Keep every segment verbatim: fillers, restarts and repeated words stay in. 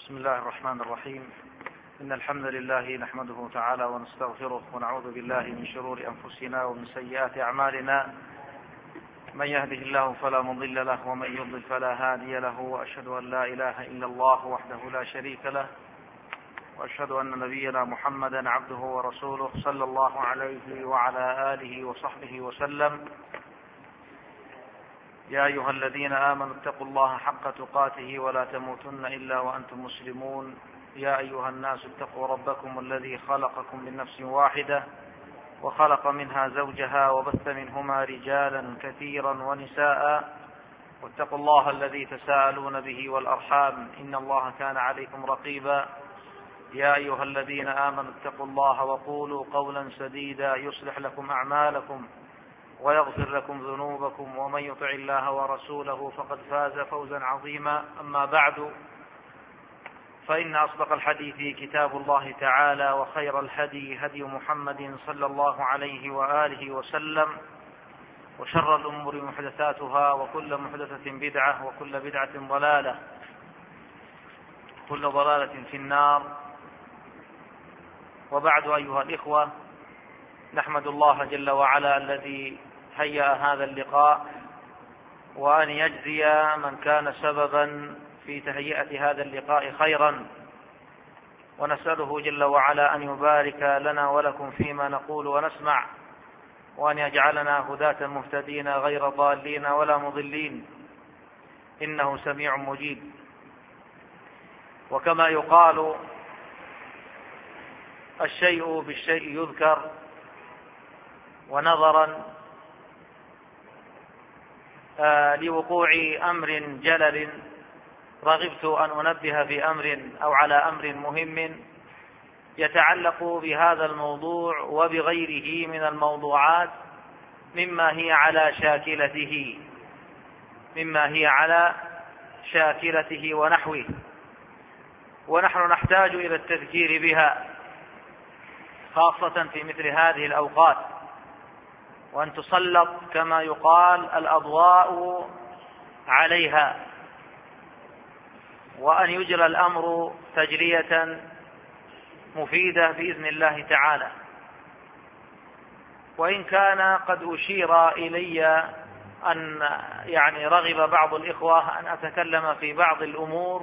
بسم الله الرحمن الرحيم. إن الحمد لله نحمده تعالى ونستغفره ونعوذ بالله من شرور أنفسنا ومن سيئات أعمالنا. من يهده الله فلا مضل له ومن يضلل فلا هادي له، وأشهد أن لا إله إلا الله وحده لا شريك له، وأشهد أن نبينا محمدا عبده ورسوله صلى الله عليه وعلى آله وصحبه وسلم. يا أيها الذين آمنوا اتقوا الله حق تقاته ولا تموتن إلا وأنتم مسلمون. يا أيها الناس اتقوا ربكم الذي خلقكم من نفس واحدة وخلق منها زوجها وبث منهما رجالا كثيرا ونساء، واتقوا الله الذي تساءلون به والأرحام إن الله كان عليكم رقيبا. يا أيها الذين آمنوا اتقوا الله وقولوا قولا سديدا يصلح لكم أعمالكم ويغفر لكم ذنوبكم، ومن يطع الله ورسوله فقد فاز فوزا عظيما. أما بعد، فإن أصدق الحديث كتاب الله تعالى، وخير الهدي هدي محمد صلى الله عليه وآله وسلم، وشر الأمور محدثاتها، وكل محدثة بدعة، وكل بدعة ضلالة، كل ضلالة في النار. وبعد، أيها الإخوة، نحمد الله جل وعلا الذي هيأ هذا اللقاء، وأن يجزي من كان سببا في تهيئة هذا اللقاء خيرا، ونسأله جل وعلا أن يبارك لنا ولكم فيما نقول ونسمع، وأن يجعلنا هداة مهتدين غير ضالين ولا مضلين، إنه سميع مجيب. وكما يقال الشيء بالشيء يذكر، ونظرا آه لوقوع أمر جلل رغبت أن أنبه في أمر أو على أمر مهم يتعلق بهذا الموضوع وبغيره من الموضوعات مما هي على شاكلته مما هي على شاكلته ونحوه، ونحن نحتاج إلى التذكير بها، خاصة في مثل هذه الأوقات، وأن تسلط كما يقال الأضواء عليها، وأن يجرى الأمر تجرية مفيدة بإذن الله تعالى. وإن كان قد أشير إلي أن يعني رغب بعض الإخوة أن أتكلم في بعض الأمور،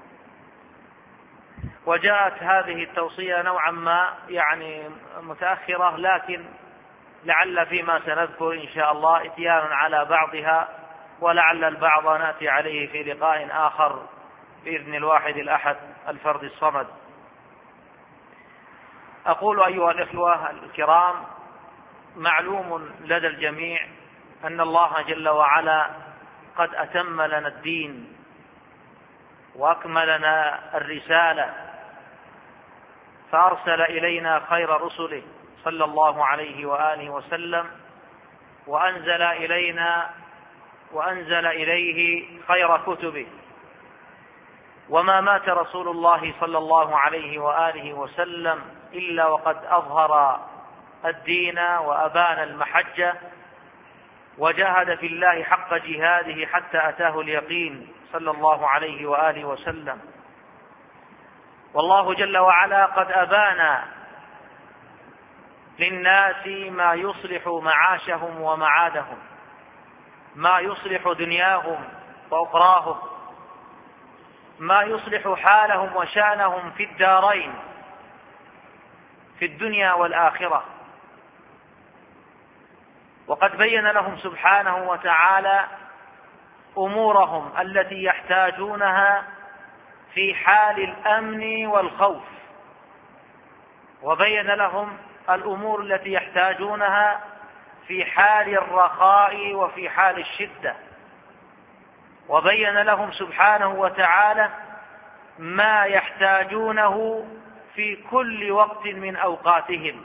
وجاءت هذه التوصية نوعا ما يعني متأخرة، لكن لعل فيما سنذكر إن شاء الله إتيان على بعضها، ولعل البعض نأتي عليه في لقاء آخر بإذن الواحد الأحد الفرد الصمد. أقول أيها الإخوة الكرام، معلوم لدى الجميع أن الله جل وعلا قد أتم لنا الدين وأكمل لنا الرسالة، فأرسل إلينا خير رسله صلى الله عليه وآله وسلم، وأنزل إلينا وأنزل إليه خير كتبه. وما مات رسول الله صلى الله عليه وآله وسلم إلا وقد أظهر الدين وأبان المحجة، وجاهد في الله حق جهاده حتى أتاه اليقين صلى الله عليه وآله وسلم. والله جل وعلا قد أبان للناس ما يصلح معاشهم ومعادهم، ما يصلح دنياهم وأخراهم، ما يصلح حالهم وشأنهم في الدارين، في الدنيا والآخرة. وقد بين لهم سبحانه وتعالى أمورهم التي يحتاجونها في حال الأمن والخوف، وبين لهم الأمور التي يحتاجونها في حال الرخاء وفي حال الشدة، وبين لهم سبحانه وتعالى ما يحتاجونه في كل وقت من أوقاتهم.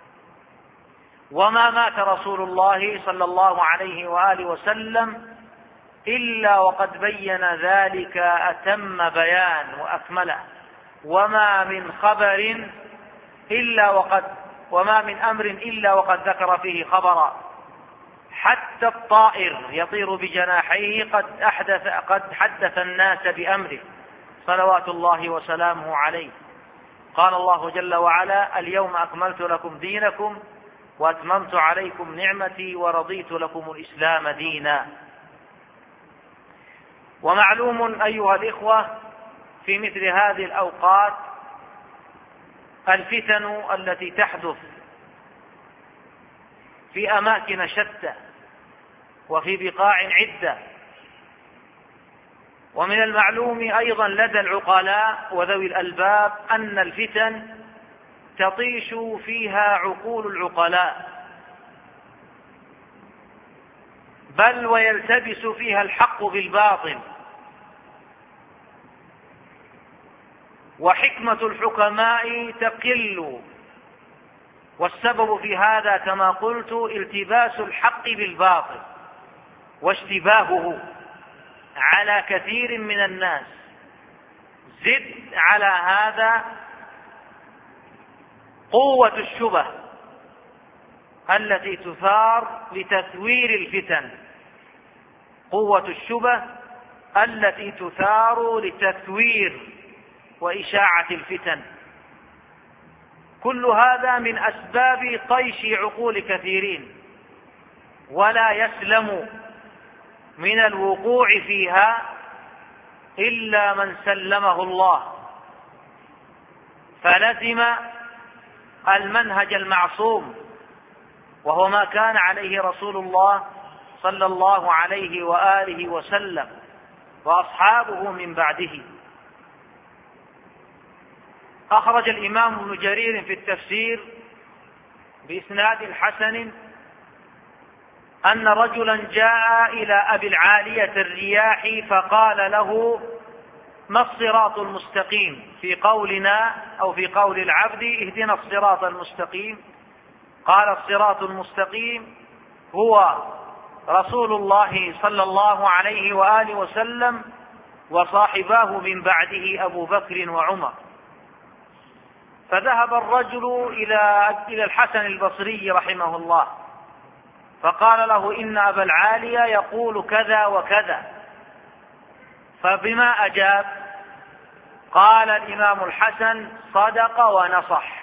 وما مات رسول الله صلى الله عليه وآله وسلم إلا وقد بين ذلك أتم بيان وأكمله. وما من خبر إلا وقد وما من أمر إلا وقد ذكر فيه خبرا، حتى الطائر يطير بجناحيه قد أحدث قد حدث الناس بأمره، صلوات الله وسلامه عليه. قال الله جل وعلا: اليوم أكملت لكم دينكم وأتممت عليكم نعمتي ورضيت لكم الإسلام دينا. ومعلوم أيها الإخوة في مثل هذه الأوقات الفتن التي تحدث في أماكن شتى وفي بقاع عدة. ومن المعلوم أيضا لدى العقلاء وذوي الألباب أن الفتن تطيش فيها عقول العقلاء، بل ويلتبس فيها الحق بالباطل، وحكمة الحكماء تقل، والسبب في هذا كما قلت التباس الحق بالباطل واشتباهه على كثير من الناس. زد على هذا قوة الشبه التي تثار لتثوير الفتن، قوة الشبه التي تثار لتثوير وإشاعة الفتن. كل هذا من أسباب طيش عقول كثيرين، ولا يسلم من الوقوع فيها إلا من سلمه الله، فلزم المنهج المعصوم، وهو ما كان عليه رسول الله صلى الله عليه وآله وسلم وأصحابه من بعده. أخرج الإمام ابن جرير في التفسير بإسناد حسن أن رجلا جاء إلى أبي العالية الرياح فقال له: ما الصراط المستقيم؟ في قولنا أو في قول العبد: اهدنا الصراط المستقيم. قال: الصراط المستقيم هو رسول الله صلى الله عليه وآله وسلم وصاحباه من بعده أبو بكر وعمر. فذهب الرجل إلى الحسن البصري رحمه الله فقال له: إن أبا العالية يقول كذا وكذا. فبما أجاب؟ قال الإمام الحسن: صدق ونصح،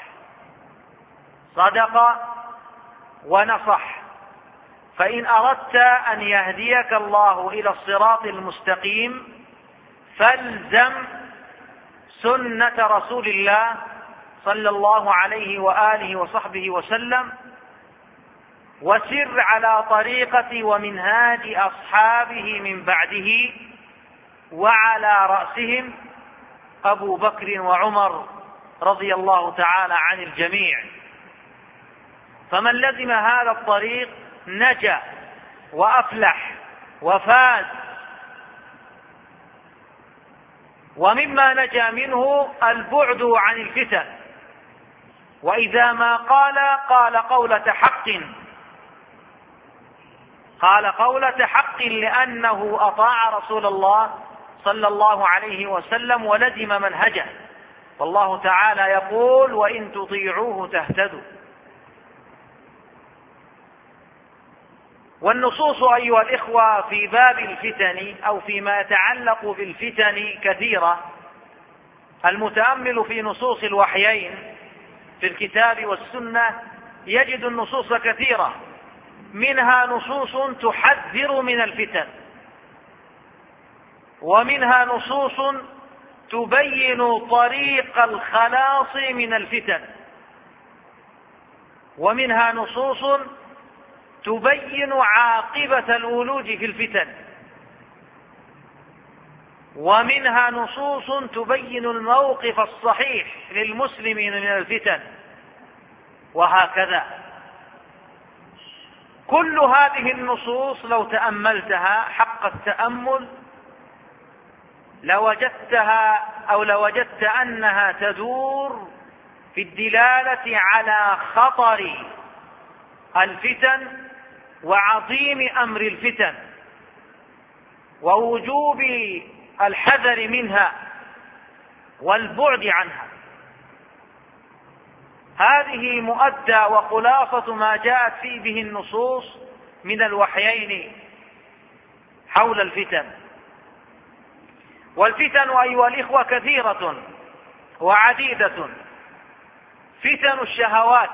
صدق ونصح. فإن أردت أن يهديك الله إلى الصراط المستقيم فالزم سنة رسول الله صلى الله عليه وآله وصحبه وسلم، وسر على طريقة ومنهاج أصحابه من بعده، وعلى رأسهم أبو بكر وعمر رضي الله تعالى عن الجميع. فمن لزم هذا الطريق نجا وأفلح وفاز. ومما نجا منه البعد عن الفتن، وإذا ما قال قال قولة حق، قال قولة حق لأنه أطاع رسول الله صلى الله عليه وسلم ولزم منهجه، والله تعالى يقول: وإن تطيعوه تهتدوا. والنصوص أيها الإخوة في باب الفتن أو فيما يتعلق بالفتن كثيرة. المتأمل في نصوص الوحيين في الكتاب والسنة يجد النصوص كثيرة، منها نصوص تحذر من الفتن، ومنها نصوص تبين طريق الخلاص من الفتن، ومنها نصوص تبين عاقبة الولوج في الفتن، ومنها نصوص تبين الموقف الصحيح للمسلمين من الفتن، وهكذا. كل هذه النصوص لو تأملتها حق التأمل لوجدتها أو لوجدت أنها تدور في الدلالة على خطر الفتن وعظيم أمر الفتن ووجوب الحذر منها والبعد عنها. هذه مؤدى وخلاصة ما جاءت فيه به النصوص من الوحيين حول الفتن. والفتن أيها الإخوة كثيرة وعديدة. فتن الشهوات،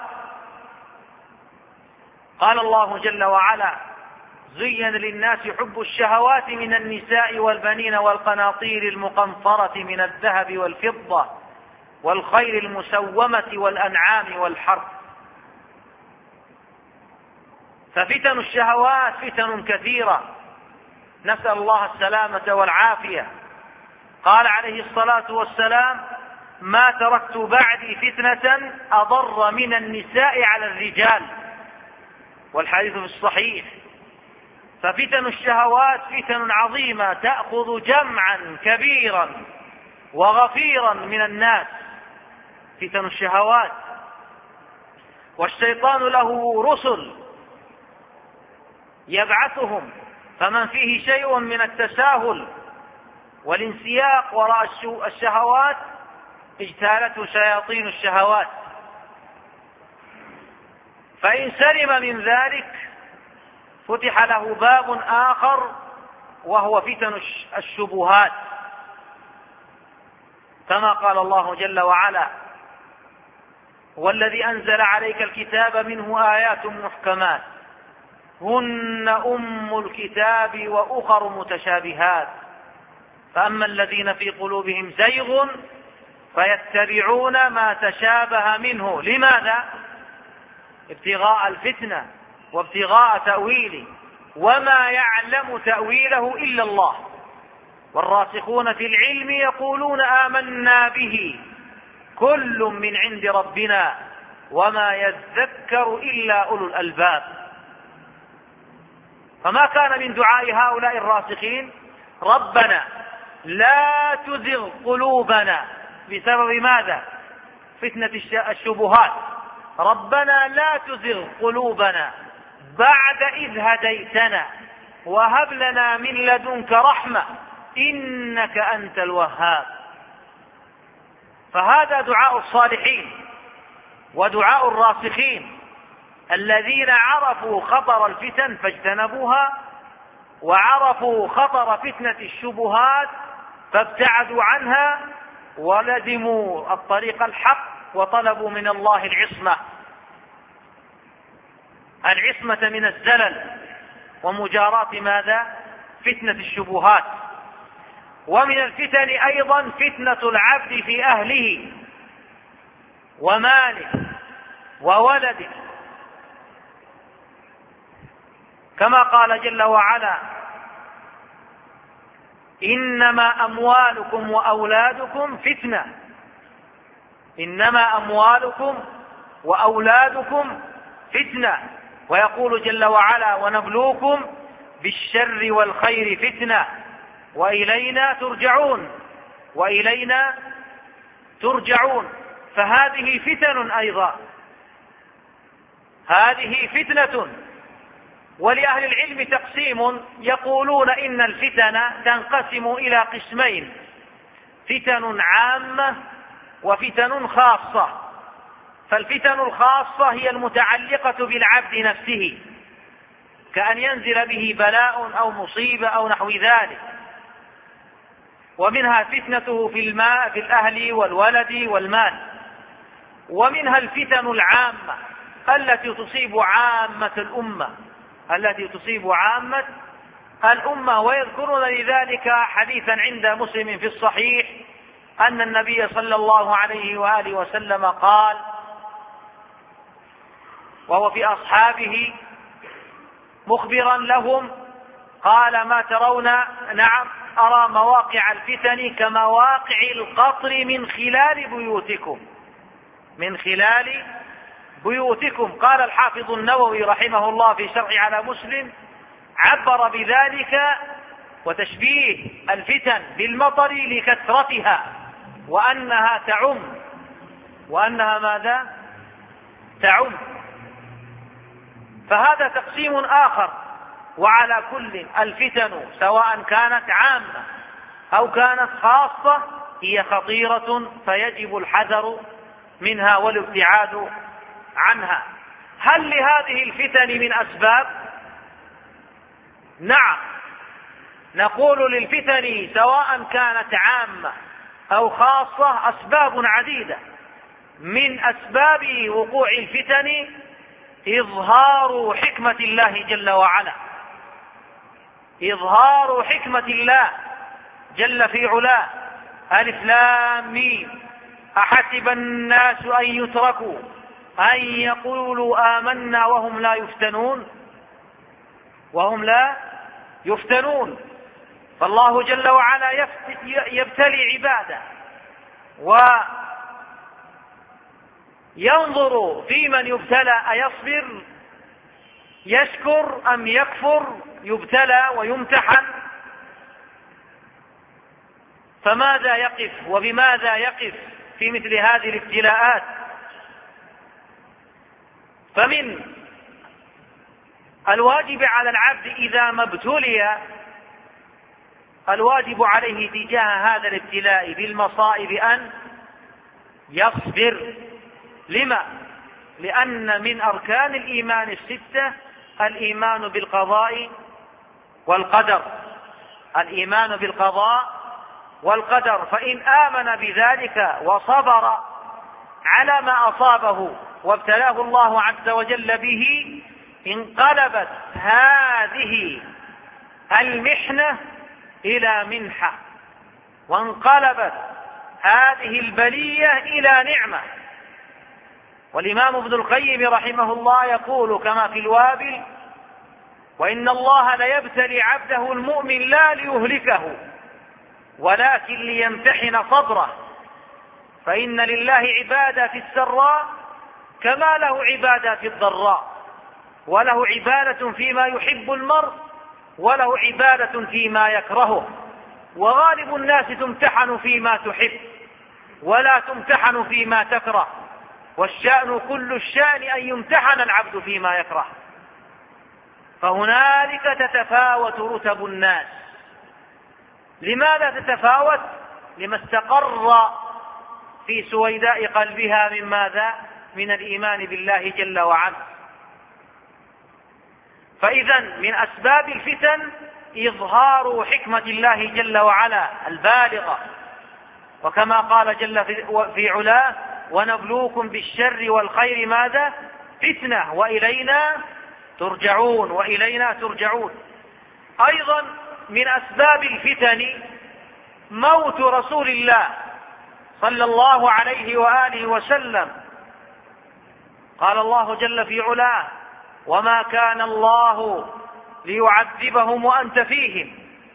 قال الله جل وعلا: زين للناس حب الشهوات من النساء والبنين والقناطير المقنطرة من الذهب والفضة والخيل المسومة والأنعام والحرث. ففتن الشهوات فتن كثيرة، نسأل الله السلامة والعافية. قال عليه الصلاة والسلام: ما تركت بعدي فتنة أضر من النساء على الرجال، والحديث في الصحيح. ففتن الشهوات فتن عظيمة تأخذ جمعا كبيرا وغفيرا من الناس، فتن الشهوات. والشيطان له رسل يبعثهم، فمن فيه شيء من التساهل والانسياق وراء الشهوات اجتالته شياطين الشهوات، فإن سلم من ذلك فتح له باب آخر وهو فتن الشبهات، كما قال الله جل وعلا: والذي أنزل عليك الكتاب منه آيات محكمات هن أم الكتاب وأخر متشابهات فأما الذين في قلوبهم زيغ فيتبعون ما تشابه منه. لماذا؟ ابتغاء الفتنة وابتغاء تأويله، وما يعلم تأويله إلا الله. والراسخون في العلم يقولون آمنا به كل من عند ربنا وما يذكر إلا أولو الألباب. فما كان من دعاء هؤلاء الراسخين: ربنا لا تزغ قلوبنا، بسبب ماذا؟ فتنة الشبهات. ربنا لا تزغ قلوبنا بعد إذ هديتنا وهب لنا من لدنك رحمة إنك أنت الوهاب. فهذا دعاء الصالحين ودعاء الراسخين الذين عرفوا خطر الفتن فاجتنبوها، وعرفوا خطر فتنة الشبهات فابتعدوا عنها، ولزموا الطريق الحق وطلبوا من الله العصمة العصمة من الزلل ومجاراة ماذا؟ فتنة الشبهات. ومن الفتن أيضا فتنة العبد في أهله وماله وولده، كما قال جل وعلا: إنما أموالكم وأولادكم فتنة. إنما أموالكم وأولادكم فتنة. ويقول جل وعلا: ونبلوكم بالشر والخير فتنة وإلينا ترجعون. وإلينا ترجعون. فهذه فتن أيضا، هذه فتنة. ولأهل العلم تقسيم، يقولون إن الفتن تنقسم إلى قسمين: فتن عامة وفتن خاصة. فالفتن الخاصة هي المتعلقة بالعبد نفسه، كأن ينزل به بلاء أو مصيبة أو نحو ذلك، ومنها فتنته في الماء في الأهل والولد والمال. ومنها الفتن العامة التي تصيب عامة الأمة التي تصيب عامة الأمة. ويذكرون لذلك حديثا عند مسلم في الصحيح أن النبي صلى الله عليه وآله وسلم قال، وهو في أصحابه مخبرا لهم، قال: ما ترون؟ نعم، أرى مواقع الفتن كمواقع القطر من خلال بيوتكم من خلال بيوتكم. قال الحافظ النووي رحمه الله في شرح على مسلم، عبر بذلك وتشبيه الفتن بالمطر لكثرتها، وأنها تعم وأنها ماذا؟ تعم. فهذا تقسيم آخر. وعلى كل الفتن سواء كانت عامة أو كانت خاصة هي خطيرة، فيجب الحذر منها والابتعاد عنها. هل لهذه الفتن من أسباب؟ نعم، نقول للفتن سواء كانت عامة أو خاصة أسباب عديدة. من أسباب وقوع الفتن إظهار حكمة الله جل وعلا، إظهار حكمة الله جل في علاه. ألف لام ميم، أحسب الناس أن يتركوا أن يقولوا آمنا وهم لا يفتنون وهم لا يفتنون. فالله جل وعلا يبتلي عباده وينظر في من يبتلى أيصبر يشكر أم يكفر، يبتلى ويمتحن. فماذا يقف وبماذا يقف في مثل هذه الابتلاءات؟ فمن الواجب على العبد إذا ما ابتلي، الواجب عليه تجاه هذا الابتلاء بالمصائب أن يصبر. لما؟ لأن من أركان الإيمان الستة الإيمان بالقضاء والقدر، الإيمان بالقضاء والقدر. فإن آمن بذلك وصبر على ما أصابه وابتلاه الله عز وجل به، انقلبت هذه المحنة إلى منحة، وانقلبت هذه البلية إلى نعمة. والإمام ابن القيم رحمه الله يقول كما في الوابل: وإن الله ليبتلي عبده المؤمن لا ليهلكه ولكن ليمتحن صبره، فإن لله عبادة في السراء كما له عبادة في الضراء، وله عبادة فيما يحب المرء وله عبادة فيما يكرهه. وغالب الناس تمتحن فيما تحب ولا تمتحن فيما تكره، والشأن كل الشأن أن يمتحن العبد فيما يكره. فهنالك تتفاوت رتب الناس. لماذا تتفاوت؟ لما استقر في سويداء قلبها من ماذا؟ من الإيمان بالله جل وعلا. فإذا من أسباب الفتن إظهار حكمة الله جل وعلا البالغة، وكما قال جل في علاه: ونبلوكم بالشر والخير ماذا؟ فتنة وإلينا ترجعون وإلينا ترجعون. أيضا من أسباب الفتن موت رسول الله صلى الله عليه وآله وسلم. قال الله جل في علاه: وما كان الله ليعذبهم وأنت فيهم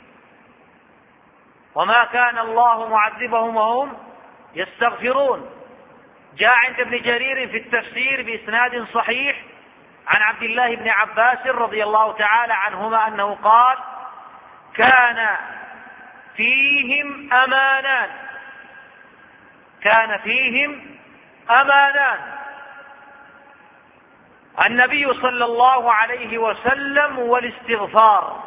وما كان الله معذبهم وهم يستغفرون. جاء عند ابن جرير في التفسير بإسناد صحيح عن عبد الله بن عباس رضي الله تعالى عنهما أنه قال: كان فيهم أمانان كان فيهم أمانان النبي صلى الله عليه وسلم والاستغفار،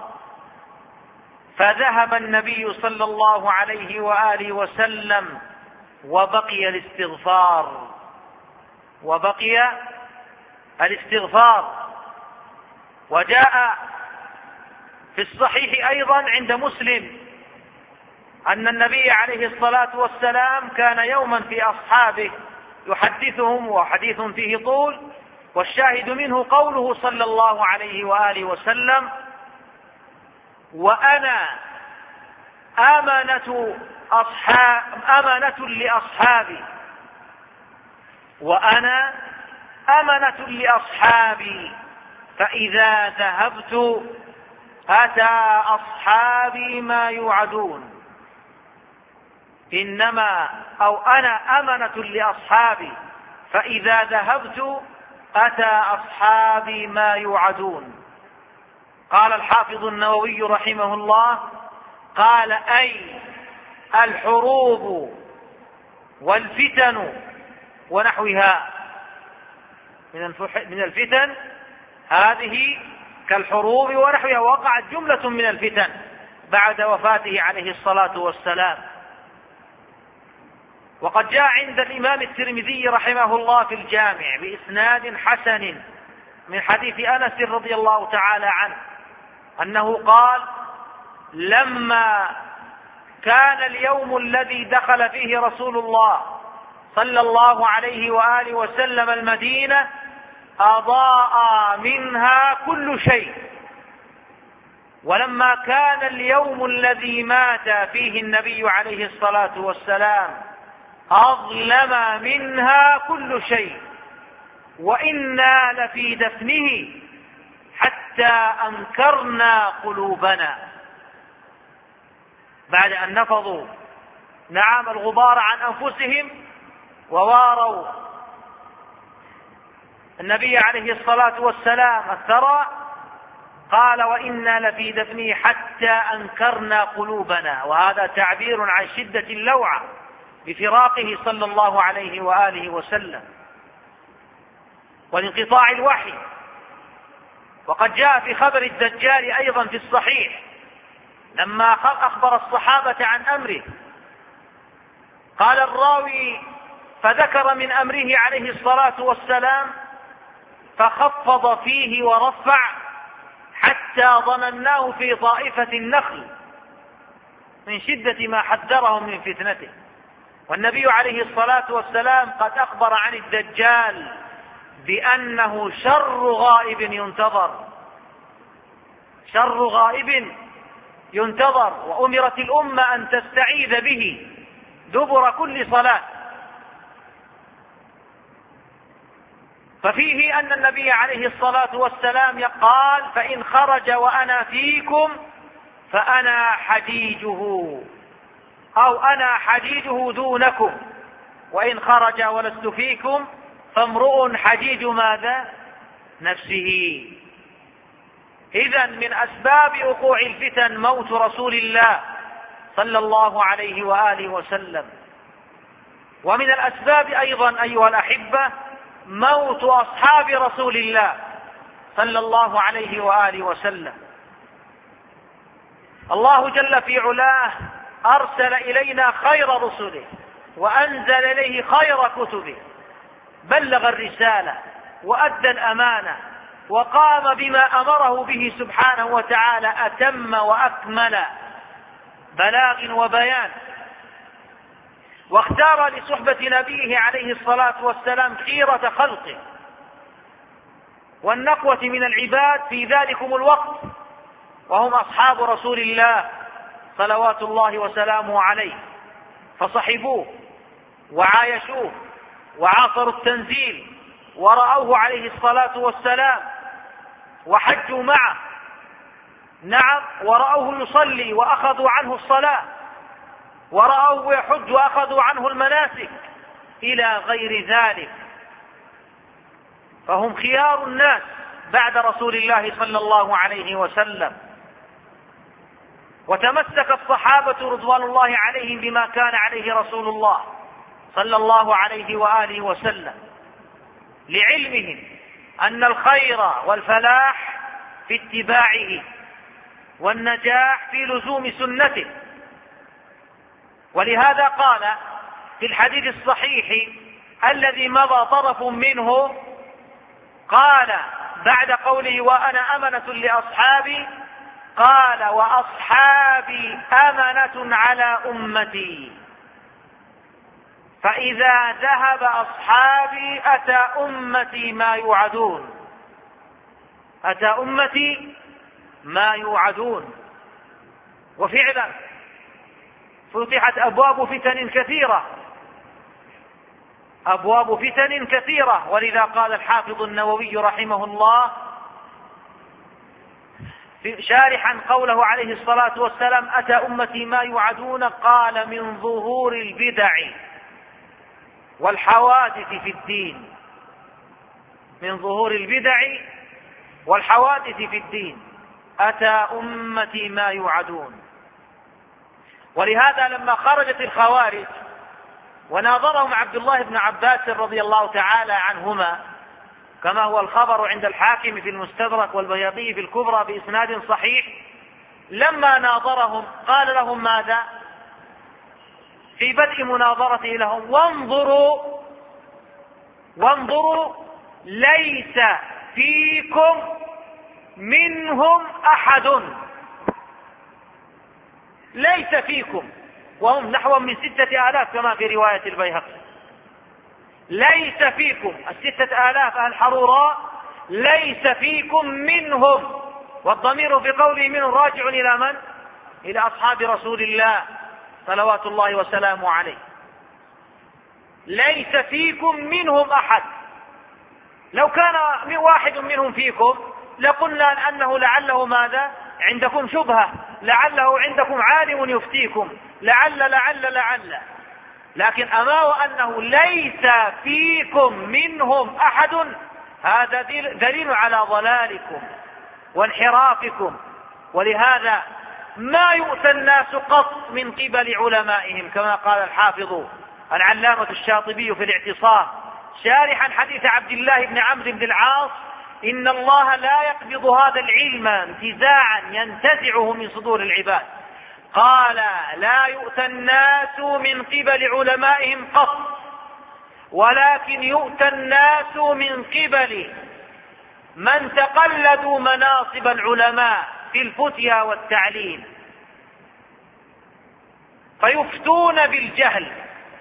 فذهب النبي صلى الله عليه وآله وسلم وبقي الاستغفار وبقي الاستغفار. وجاء في الصحيح أيضا عند مسلم أن النبي عليه الصلاة والسلام كان يوما في أصحابه يحدثهم، وحديث فيه طول، والشاهد منه قوله صلى الله عليه وآله وسلم: وأنا أمنة أصحاب أمنة لأصحابي وأنا أمنة لأصحابي فإذا ذهبت أتى أصحابي ما يوعدون. إنما أو أنا أمنة لأصحابي فإذا ذهبت أتى أصحابي ما يوعدون. قال الحافظ النووي رحمه الله: قال أي الحروب والفتن ونحوها من الفتن، هذه كالحروب ونحوها. وقعت جملة من الفتن بعد وفاته عليه الصلاة والسلام. وقد جاء عند الإمام الترمذي رحمه الله في الجامع بإسناد حسن من حديث أنس رضي الله تعالى عنه أنه قال: لما كان اليوم الذي دخل فيه رسول الله صلى الله عليه وآله وسلم المدينة أضاء منها كل شيء، ولما كان اليوم الذي مات فيه النبي عليه الصلاة والسلام أظلم منها كل شيء، وإنا لفي دفنه حتى أنكرنا قلوبنا. بعد أن نفضوا نعم الغبار عن أنفسهم وواروا النبي عليه الصلاة والسلام الثرى، قال وإنا لفي دفنه حتى أنكرنا قلوبنا، وهذا تعبير عن شدة اللوعة بفراقه صلى الله عليه وآله وسلم وانقطاع الوحي. وقد جاء في خبر الدجال أيضا في الصحيح لما أخبر الصحابة عن أمره، قال الراوي فذكر من أمره عليه الصلاة والسلام فخفض فيه ورفع حتى ظنناه في طائفة النخل من شدة ما حذرهم من فتنته. والنبي عليه الصلاة والسلام قد أخبر عن الدجال بأنه شر غائب ينتظر، شر غائب ينتظر، وأمرت الأمة أن تستعيذ به دبر كل صلاة. ففيه أن النبي عليه الصلاة والسلام قال فإن خرج وأنا فيكم فأنا حجيجه، أو أنا حجيجه دونكم، وإن خرج ولست فيكم فامرؤ حجيج ماذا؟ نفسه. إذن من أسباب وقوع الفتن موت رسول الله صلى الله عليه وآله وسلم. ومن الأسباب أيضا أيها الأحبة موت أصحاب رسول الله صلى الله عليه وآله وسلم. الله جل في علاه أرسل إلينا خير رسله وأنزل إليه خير كتبه، بلغ الرسالة وأدى الأمانة وقام بما أمره به سبحانه وتعالى أتم وأكمل بلاغ وبيان، واختار لصحبة نبيه عليه الصلاة والسلام خيرة خلقه والنقوة من العباد في ذلكم الوقت، وهم أصحاب رسول الله صلوات الله وسلامه عليه، فصحبوه وعايشوه وعاصروا التنزيل ورأوه عليه الصلاة والسلام وحجوا معه، نعم، ورأوه يصلي وأخذوا عنه الصلاة، ورأوه يحج وأخذوا عنه المناسك إلى غير ذلك. فهم خيار الناس بعد رسول الله صلى الله عليه وسلم. وتمسك الصحابة رضوان الله عليهم بما كان عليه رسول الله صلى الله عليه وآله وسلم، لعلمهم أن الخير والفلاح في اتباعه والنجاح في لزوم سنته. ولهذا قال في الحديث الصحيح الذي مضى طرف منه، قال بعد قوله وأنا أمنة لأصحابي، قال وأصحابي أمنة على أمتي، فإذا ذهب أصحابي أتى أمتي ما يوعدون، أتى أمتي ما يوعدون. وفعلا فتحت أبواب فتن كثيرة، أبواب فتن كثيرة، ولذا قال الحافظ النووي رحمه الله شارحا قوله عليه الصلاة والسلام أتى أمتي ما يوعدون، قال من ظهور البدع والحوادث في الدين، من ظهور البدع والحوادث في الدين أتى أمتي ما يوعدون. ولهذا لما خرجت الخوارج وناظرهم عبد الله بن عباس رضي الله تعالى عنهما، كما هو الخبر عند الحاكم في المستدرك والبيهقي في الكبرى بإسناد صحيح، لما ناظرهم قال لهم ماذا في بدء مناظرته لهم؟ وانظروا وانظروا ليس فيكم منهم أحد، ليس فيكم، وهم نحو من ستة آلاف كما في رواية البيهقي. ليس فيكم الستة آلاف أهل حروراء ليس فيكم منهم، والضمير في قوله منهم راجع إلى من؟ إلى أصحاب رسول الله صلوات الله وسلامه عليه. ليس فيكم منهم أحد. لو كان واحد منهم فيكم لقلنا أنه لعله ماذا؟ عندكم شبهة، لعله عندكم عالم يفتيكم، لعل لعل لعل لكن أما وأنه ليس فيكم منهم أحد، هذا دليل على ضلالكم وانحرافكم. ولهذا ما يؤتى الناس قط من قبل علمائهم، كما قال الحافظ العلامة الشاطبي في الاعتصام شارحا حديث عبد الله بن عمرو بن العاص: إن الله لا يقبض هذا العلم انتزاعا ينتزعه من صدور العباد. قال: لا يؤتى الناس من قبل علمائهم قط، ولكن يؤتى الناس من قبل من تقلدوا مناصب العلماء في الفتيا والتعليم فيفتون بالجهل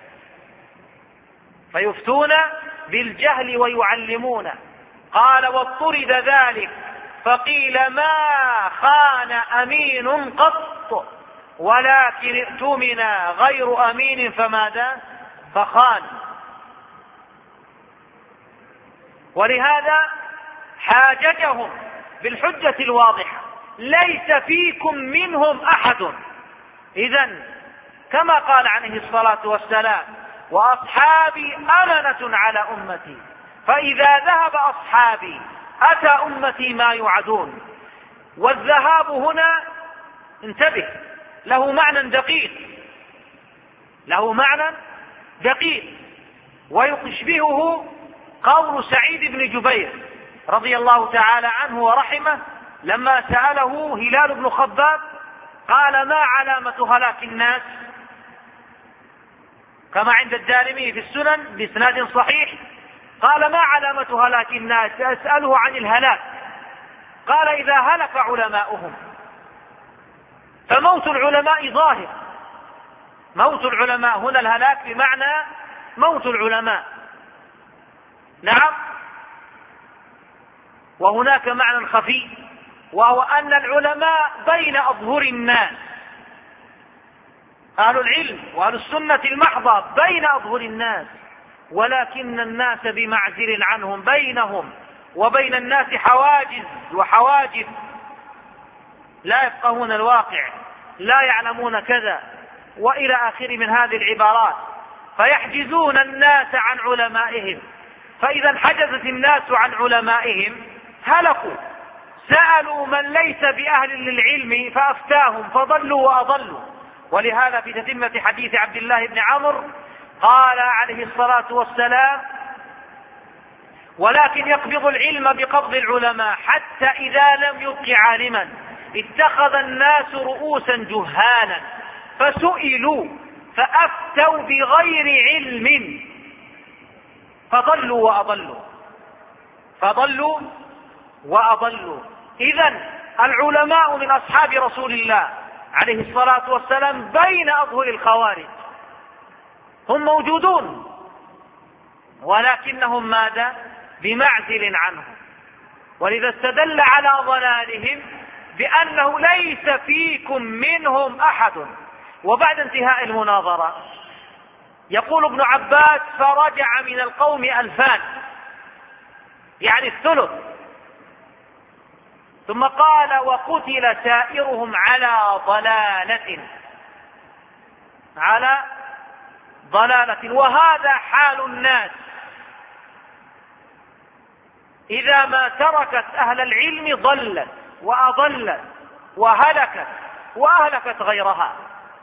فيفتون بالجهل ويعلمون. قال: واضطرد ذلك فقيل: ما خان أمين قط، ولكن ائتمن غير أمين فماذا؟ فخان. ولهذا حاججهم بالحجة الواضحة: ليس فيكم منهم أحد. إذن كما قال عليه الصلاة والسلام: وأصحابي أمنة على أمتي، فإذا ذهب أصحابي أتى أمتي ما يوعدون. والذهاب هنا انتبه له معنى دقيق، له معنى دقيق ويشبهه قول سعيد بن جبير رضي الله تعالى عنه ورحمه لما سأله هلال بن خباب قال: ما علامة هلاك الناس؟ كما عند الدارمي في السنن بإسناد صحيح، قال: ما علامة هلاك الناس؟ أسأله عن الهلاك. قال: إذا هلك علماؤهم. فموت العلماء ظاهر، موت العلماء هنا الهلاك بمعنى موت العلماء، نعم. وهناك معنى خفي، وهو أن العلماء بين أظهر الناس، أهل العلم وأهل السنة المحضة بين أظهر الناس، ولكن الناس بمعزل عنهم، بينهم وبين الناس حواجز وحواجز، لا يفقهون الواقع، لا يعلمون كذا وإلى آخر من هذه العبارات، فيحجزون الناس عن علمائهم. فإذا انحجزت الناس عن علمائهم هلكوا، سألوا من ليس بأهل للعلم فأفتاهم فضلوا وأضلوا. ولهذا في تتمة حديث عبد الله بن عمرو قال عليه الصلاة والسلام: ولكن يقبض العلم بقبض العلماء حتى إذا لم يبق عالما اتخذ الناس رؤوسا جهالا فسئلوا فأفتوا بغير علم فضلوا وأضلوا فضلوا وأضلوا. إذن العلماء من أصحاب رسول الله عليه الصلاة والسلام بين أظهر الخوارج، هم موجودون ولكنهم ماذا؟ بمعزل عنهم. ولذا استدل على ضلالهم بأنه ليس فيكم منهم أحد. وبعد انتهاء المناظرة يقول ابن عباس: فرجع من القوم ألفان، يعني الثلث. ثم قال: وقتل سائرهم على ضلالة على ضلالة. وهذا حال الناس إذا ما تركت أهل العلم ضلت وأضلت وهلكت وأهلكت غيرها.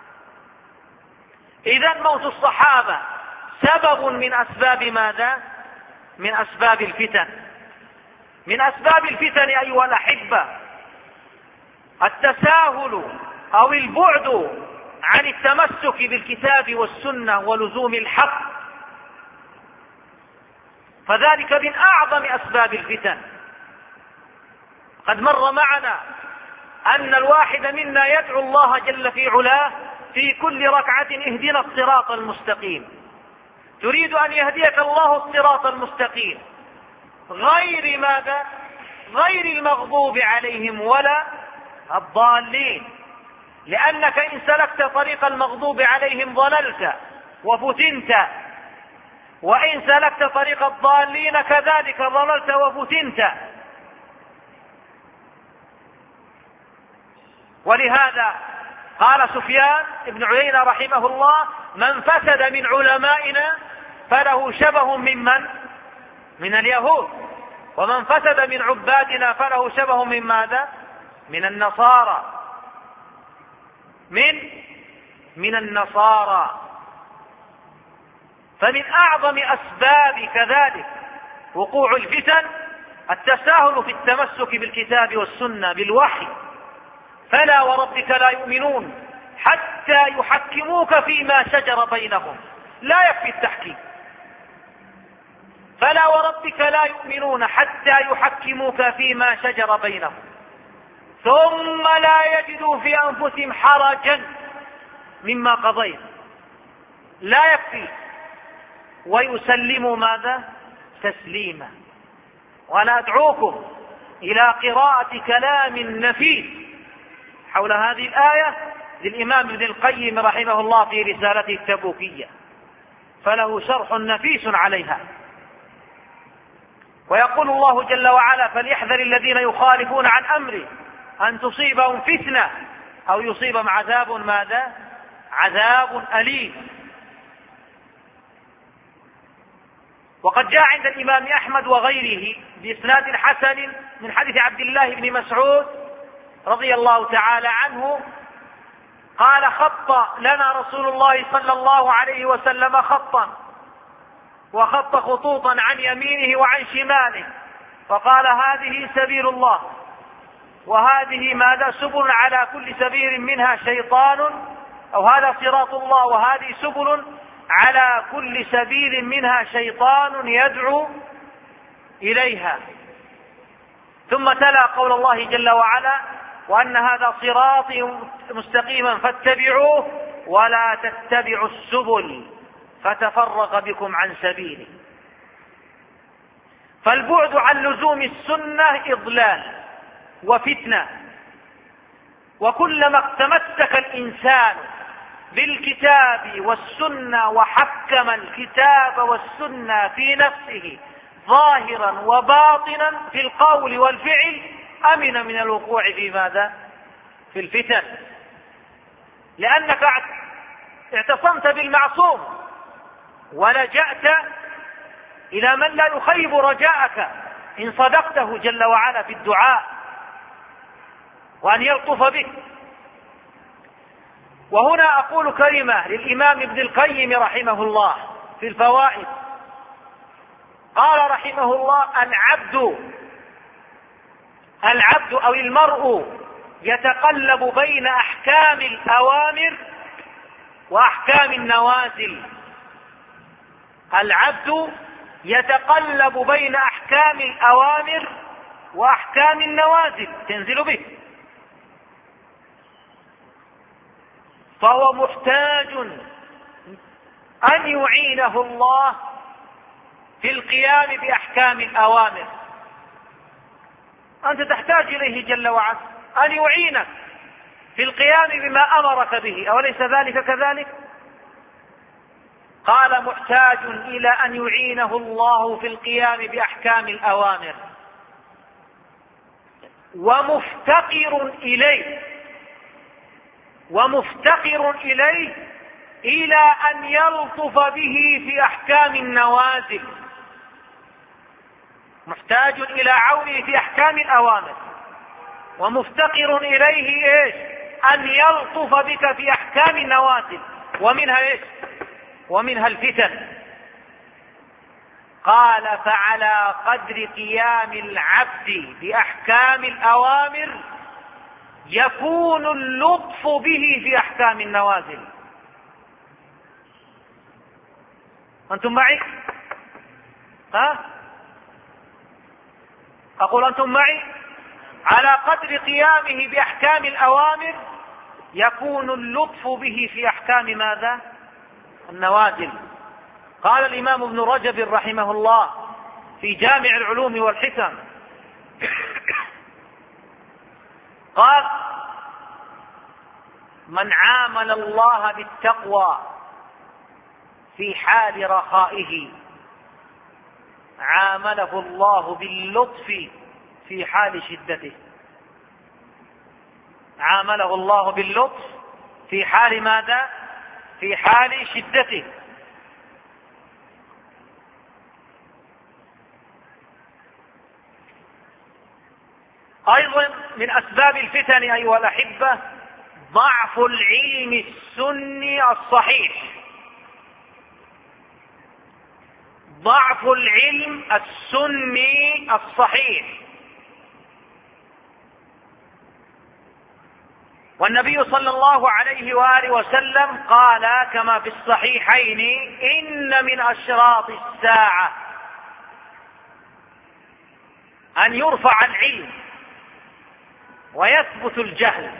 إذن موت الصحابة سبب من أسباب ماذا؟ من أسباب الفتن. من أسباب الفتن أيها الأحبة التساهل أو البعد عن التمسك بالكتاب والسنة ولزوم الحق، فذلك من أعظم أسباب الفتن. قد مر معنا أن الواحد منا يدعو الله جل في علاه في كل ركعة اهدنا الصراط المستقيم. تريد أن يهديك الله الصراط المستقيم غير ماذا؟ غير المغضوب عليهم ولا الضالين، لأنك إن سلكت طريق المغضوب عليهم ضللت وفتنت، وإن سلكت طريق الضالين كذلك ضللت وفتنت. ولهذا قال سفيان بن عيينة رحمه الله: من فسد من علمائنا فله شبه ممن من اليهود، ومن فسد من عبادنا فله شبه من ماذا؟ من النصارى من من النصارى. فمن أعظم أسباب كذلك وقوع الفتن التساهل في التمسك بالكتاب والسنة بالوحي. فلا وربك لا يؤمنون حتى يحكموك فيما شجر بينهم. لا يكفي التحكيم. فلا وربك لا يؤمنون حتى يحكموك فيما شجر بينهم ثم لا يجدوا في أنفسهم حرجا مما قضيت. لا يكفي، ويسلموا ماذا؟ تسليما. وأنا أدعوكم إلى قراءة كلام نفيس حول هذه الآية للإمام ابن القيم رحمه الله في رسالته التبوكية، فله شرح نفيس عليها. ويقول الله جل وعلا: فليحذر الذين يخالفون عن أمره أن تصيبهم فتنة أو يصيبهم عذاب ماذا؟ عذاب أليم. وقد جاء عند الإمام أحمد وغيره بإسناد حسن من حديث عبد الله بن مسعود رضي الله تعالى عنه قال: خط لنا رسول الله صلى الله عليه وسلم خطا، وخط خطوطا عن يمينه وعن شماله، فقال: هذه سبيل الله، وهذه ماذا؟ سبل على كل سبيل منها شيطان، أو هذا صراط الله، وهذه سبل على كل سبيل منها شيطان يدعو إليها. ثم تلا قول الله جل وعلا: وأن هذا صراطي مستقيما فاتبعوه ولا تتبعوا السبل فتفرق بكم عن سبيله. فالبعد عن لزوم السنة إضلال وفتنة. وكلما تمسك الإنسان بالكتاب والسنة وحكم الكتاب والسنة في نفسه ظاهرا وباطنا في القول والفعل أمن من الوقوع في ماذا؟ في الفتن، لأنك اعتصمت بالمعصوم ولجأت إلى من لا يخيب رجاءك إن صدقته جل وعلا في الدعاء وأن يلطف بك. وهنا أقول كلمة للإمام ابن القيم رحمه الله في الفوائد. قال رحمه الله: العبد العبد أو المرء يتقلب بين أحكام الأوامر وأحكام النوازل. العبد يتقلب بين أحكام الأوامر وأحكام النوازل تنزل به، فهو محتاج أن يعينه الله في القيام بأحكام الأوامر. أنت تحتاج إليه جل وعلا أن يعينك في القيام بما أمرك به، أوليس ذلك كذلك؟ قال: محتاج إلى أن يعينه الله في القيام بأحكام الأوامر، ومفتقر إليه ومفتقر إليه إلى أن يلطف به في أحكام النوازل. محتاج إلى عونه في أحكام الأوامر، ومفتقر إليه إيش؟ أن يلطف بك في أحكام النوازل، ومنها إيش؟ ومنها الفتن. قال: فعلى قدر قيام العبد بأحكام الأوامر يكون اللطف به في أحكام النوازل. أنتم معي؟ ها؟ أقول أنتم معي؟ على قدر قيامه بأحكام الأوامر يكون اللطف به في أحكام ماذا؟ النوازل. قال الإمام ابن رجب رحمه الله في جامع العلوم والحكم قال: من عامل الله بالتقوى في حال رخائه عامله الله باللطف في حال شدته. عامله الله باللطف في حال ماذا؟ في حال شدته. أيضا من أسباب الفتن أيها الأحبة ضعف العلم السني الصحيح. ضعف العلم السني الصحيح. والنبي صلى الله عليه وآله وسلم قال كما في الصحيحين: إن من أشراط الساعة أن يرفع العلم ويثبت الجهل.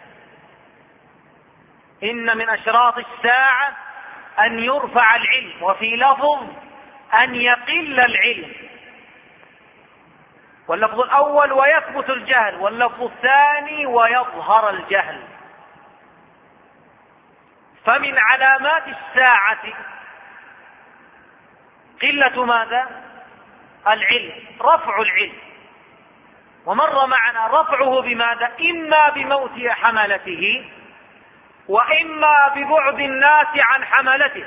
إن من أشراط الساعة أن يرفع العلم، وفي لفظ أن يقل العلم. واللفظ الأول ويثبت الجهل، واللفظ الثاني ويظهر الجهل. فمن علامات الساعة قلة ماذا؟ العلم، رفع العلم. ومر معنا رفعه بماذا؟ إما بموت حملته، وإما ببعد الناس عن حملته.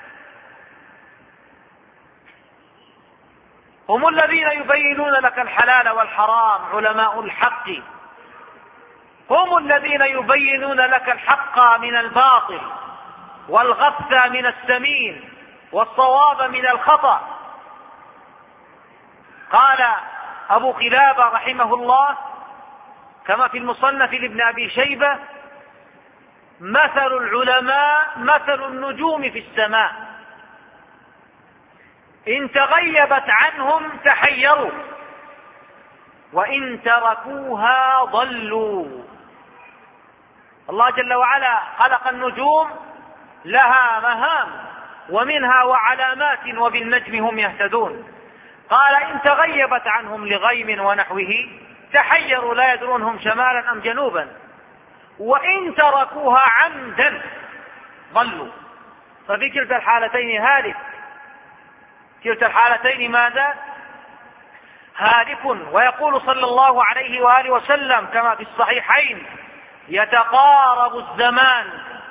هم الذين يبينون لك الحلال والحرام، علماء الحق. هم الذين يبينون لك الحق من الباطل، والغث من السمين، والصواب من الخطأ. قال أبو قلابة رحمه الله كما في المصنف لابن أبي شيبة: مثل العلماء مثل النجوم في السماء، إن تغيبت عنهم تحيروا، وإن تركوها ضلوا. الله جل وعلا خلق النجوم لها مهام، ومنها وعلامات وبالنجم هم يهتدون. قال: إن تغيبت عنهم لغيم ونحوه تحيروا لا يدرون هم شمالا أم جنوبا، وإن تركوها عمدا ضلوا. ففي كلتا الحالتين هالك. كلتا الحالتين ماذا؟ هالك. ويقول صلى الله عليه وآله وسلم كما في الصحيحين: يتقارب الزمان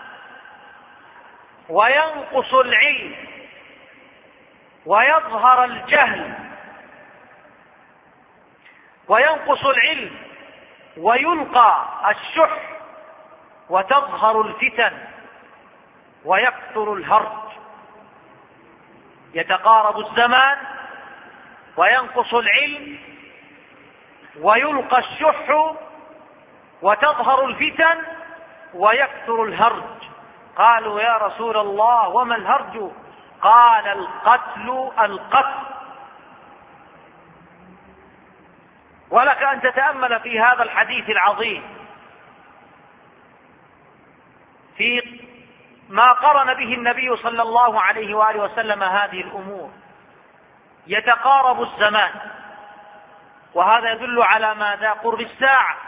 وينقص العلم ويظهر الجهل، وينقص العلم ويلقى الشح، وتظهر الفتن ويكثر الهرج. يتقارب الزمان وينقص العلم ويلقى الشح وتظهر الفتن ويكثر الهرج. قالوا: يا رسول الله وما الهرج؟ قال: القتل القتل. ولك أن تتأمل في هذا الحديث العظيم في ما قرن به النبي صلى الله عليه وآله وسلم هذه الأمور. يتقارب الزمان، وهذا يدل على ماذا؟ قرب الساعة.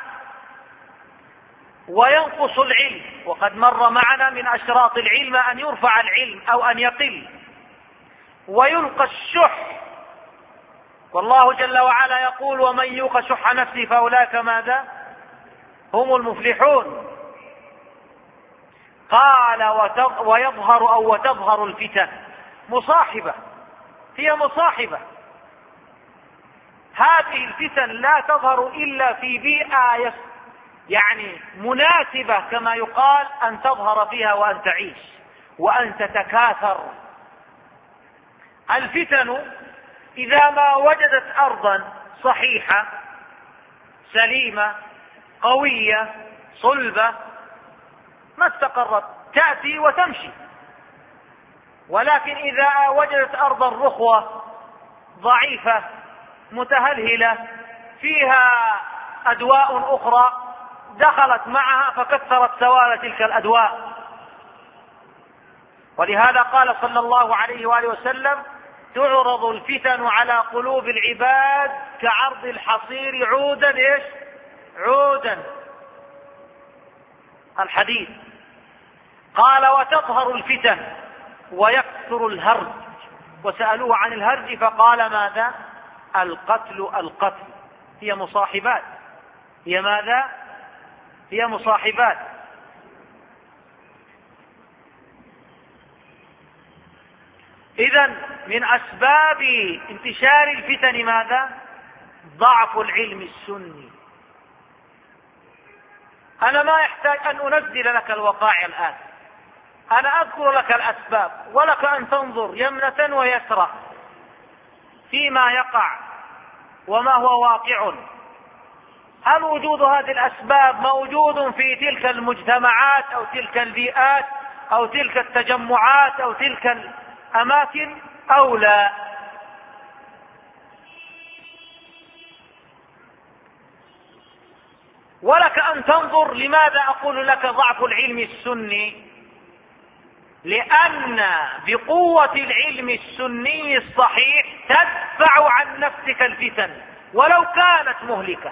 وينقص العلم، وقد مر معنا من أشراط العلم أن يرفع العلم أو أن يقل. ويلقى الشح، والله جل وعلا يقول: ومن يوق شح نفسه فأولئك ماذا؟ هم المفلحون. قال: ويظهر أو وتظهر الفتن. مصاحبة، هي مصاحبة. هذه الفتن لا تظهر إلا في بيئة يعني مناسبة كما يقال أن تظهر فيها وأن تعيش وأن تتكاثر. الفتن إذا ما وجدت أرضا صحيحة سليمة قوية صلبة ما استقرت، تأتي وتمشي. ولكن إذا وجدت أرضا رخوة ضعيفة متهلهلة فيها أدواء أخرى دخلت معها فكثرت سواد تلك الأدواء. ولهذا قال صلى الله عليه وآله وسلم: تعرض الفتن على قلوب العباد كعرض الحصير عودا إيش؟ عودا الحديد. قال: وتظهر الفتن ويكثر الهرج. وسألوه عن الهرج فقال: ماذا؟ القتل القتل. هي مصاحبات. هي ماذا؟ هي مصاحبات. إذن من أسباب انتشار الفتن ماذا؟ ضعف العلم السني. أنا ما يحتاج أن أنزل لك الوقائع الآن، أنا أذكر لك الأسباب ولك أن تنظر يمنة ويسرى فيما يقع وما هو واقع. هل وجود هذه الأسباب موجود في تلك المجتمعات أو تلك البيئات أو تلك التجمعات أو تلك الأماكن أو لا؟ ولك أن تنظر. لماذا أقول لك ضعف العلم السني؟ لأن بقوة العلم السني الصحيح تدفع عن نفسك الفتن ولو كانت مهلكة.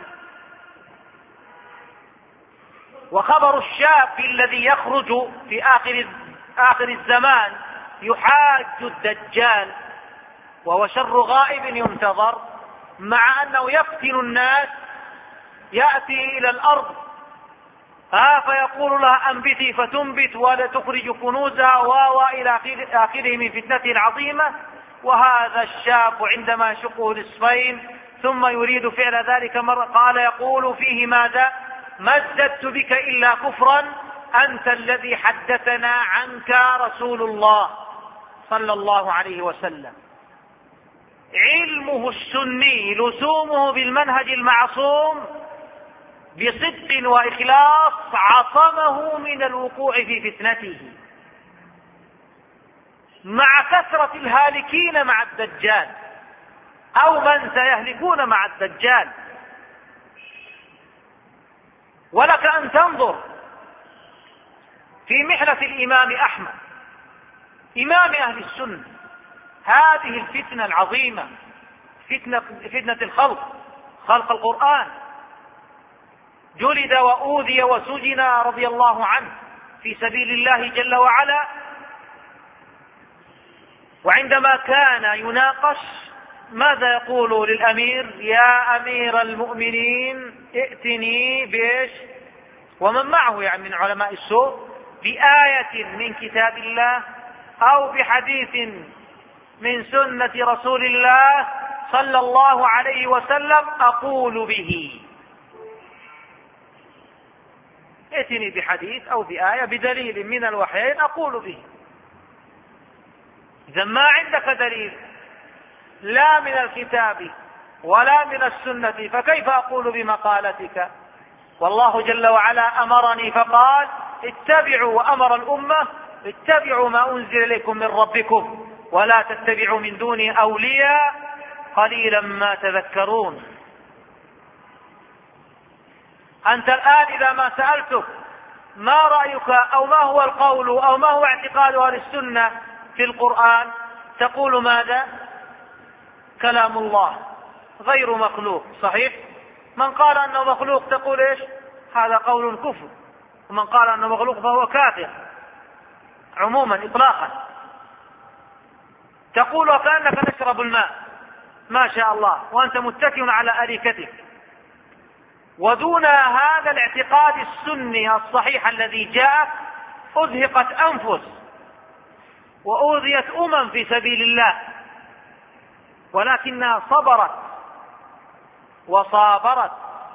وخبر الشاب الذي يخرج في آخر آخر الزمان يحاج الدجال وهو شر غائب ينتظر، مع أنه يفتن الناس، يأتي إلى الأرض ها فيقول لها أنبتي فتنبت ولا تخرج كنوزها وإلى آخره من فتنته العظيمة. وهذا الشاب عندما يشقه نصفين ثم يريد فعل ذلك مرة قال يقول فيه ماذا؟ ما ازددت بك إلا كفرا أنت الذي حدثنا عنك رسول الله صلى الله عليه وسلم. علمه السني لزومه بالمنهج المعصوم بصدق وإخلاص عصمه من الوقوع في فتنته، مع كثرة الهالكين مع الدجال أو من سيهلكون مع الدجال. ولك أن تنظر في محنة الإمام أحمد إمام أهل السنة، هذه الفتنة العظيمة، فتنة, فتنة الخلق، خلق القرآن، جلد وأوذي وسجن رضي الله عنه في سبيل الله جل وعلا. وعندما كان يناقش ماذا يقول للأمير؟ يا أمير المؤمنين ائتني بإيش؟ ومن معه يعني من علماء السوء بآية من كتاب الله أو بحديث من سنة رسول الله صلى الله عليه وسلم أقول به. ائتني بحديث أو بآية بدليل من الوحيين أقول به. إذا ما عندك دليل لا من الكتاب ولا من السنة فكيف أقول بمقالتك؟ والله جل وعلا أمرني فقال اتبعوا، وأمر الأمة اتبعوا ما أنزل إليكم من ربكم ولا تتبعوا من دوني أولياء قليلا ما تذكرون. أنت الآن إذا ما سألتك ما رأيك أو ما هو القول أو ما هو اعتقاد أهل السنة في القرآن تقول ماذا؟ كلام الله غير مخلوق. صحيح؟ من قال أنه مخلوق تقول إيش؟ هذا قول كفر. ومن قال أنه مخلوق فهو كافر عموما إطلاقا. تقول وكأنك تشرب الماء ما شاء الله وأنت متكئ على أريكتك. ودون هذا الاعتقاد السني الصحيح الذي جاء أزهقت أنفس وأوذيت أمم في سبيل الله، ولكنها صبرت وصابرت،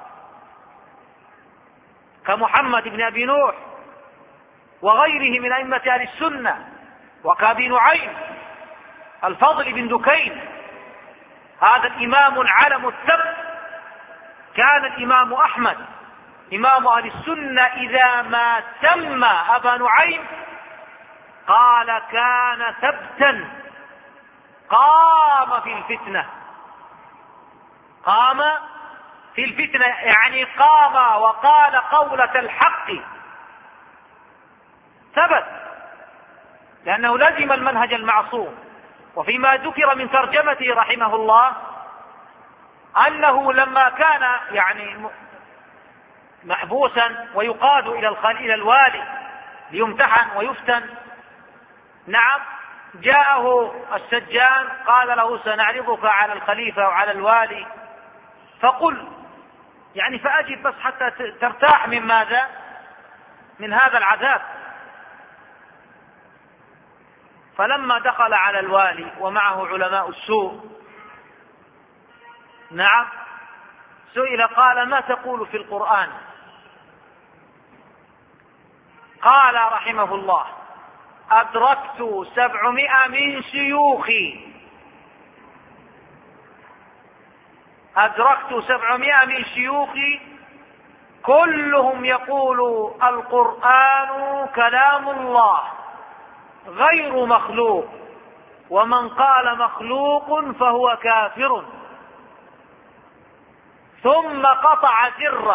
كمحمد بن أبي نوح وغيره من أئمة أهل السنة، وكأبي نعيم الفضل بن دكين هذا الإمام العلم الثبت. كان الإمام أحمد إمام أهل السنة إذا ما سمى أبا نعيم قال كان ثبتا قام في الفتنة، قام في الفتنة، يعني قام وقال قولة الحق، ثبت، لأنه لزم المنهج المعصوم. وفيما ذكر من ترجمته رحمه الله أنه لما كان يعني محبوسا ويقاد إلى الوالي ليمتحن ويفتن، نعم، جاءه السجان قال له سنعرضك على الخليفة وعلى الوالي، فقل يعني فأجب بس حتى ترتاح من ماذا؟ من هذا العذاب. فلما دخل على الوالي ومعه علماء السوء، نعم، سئل قال ما تقول في القرآن؟ قال رحمه الله أدركت سبعمائة من شيوخي أدركت سبعمائة من شيوخي كلهم يقول القرآن كلام الله غير مخلوق، ومن قال مخلوق فهو كافر. ثم قطع زره.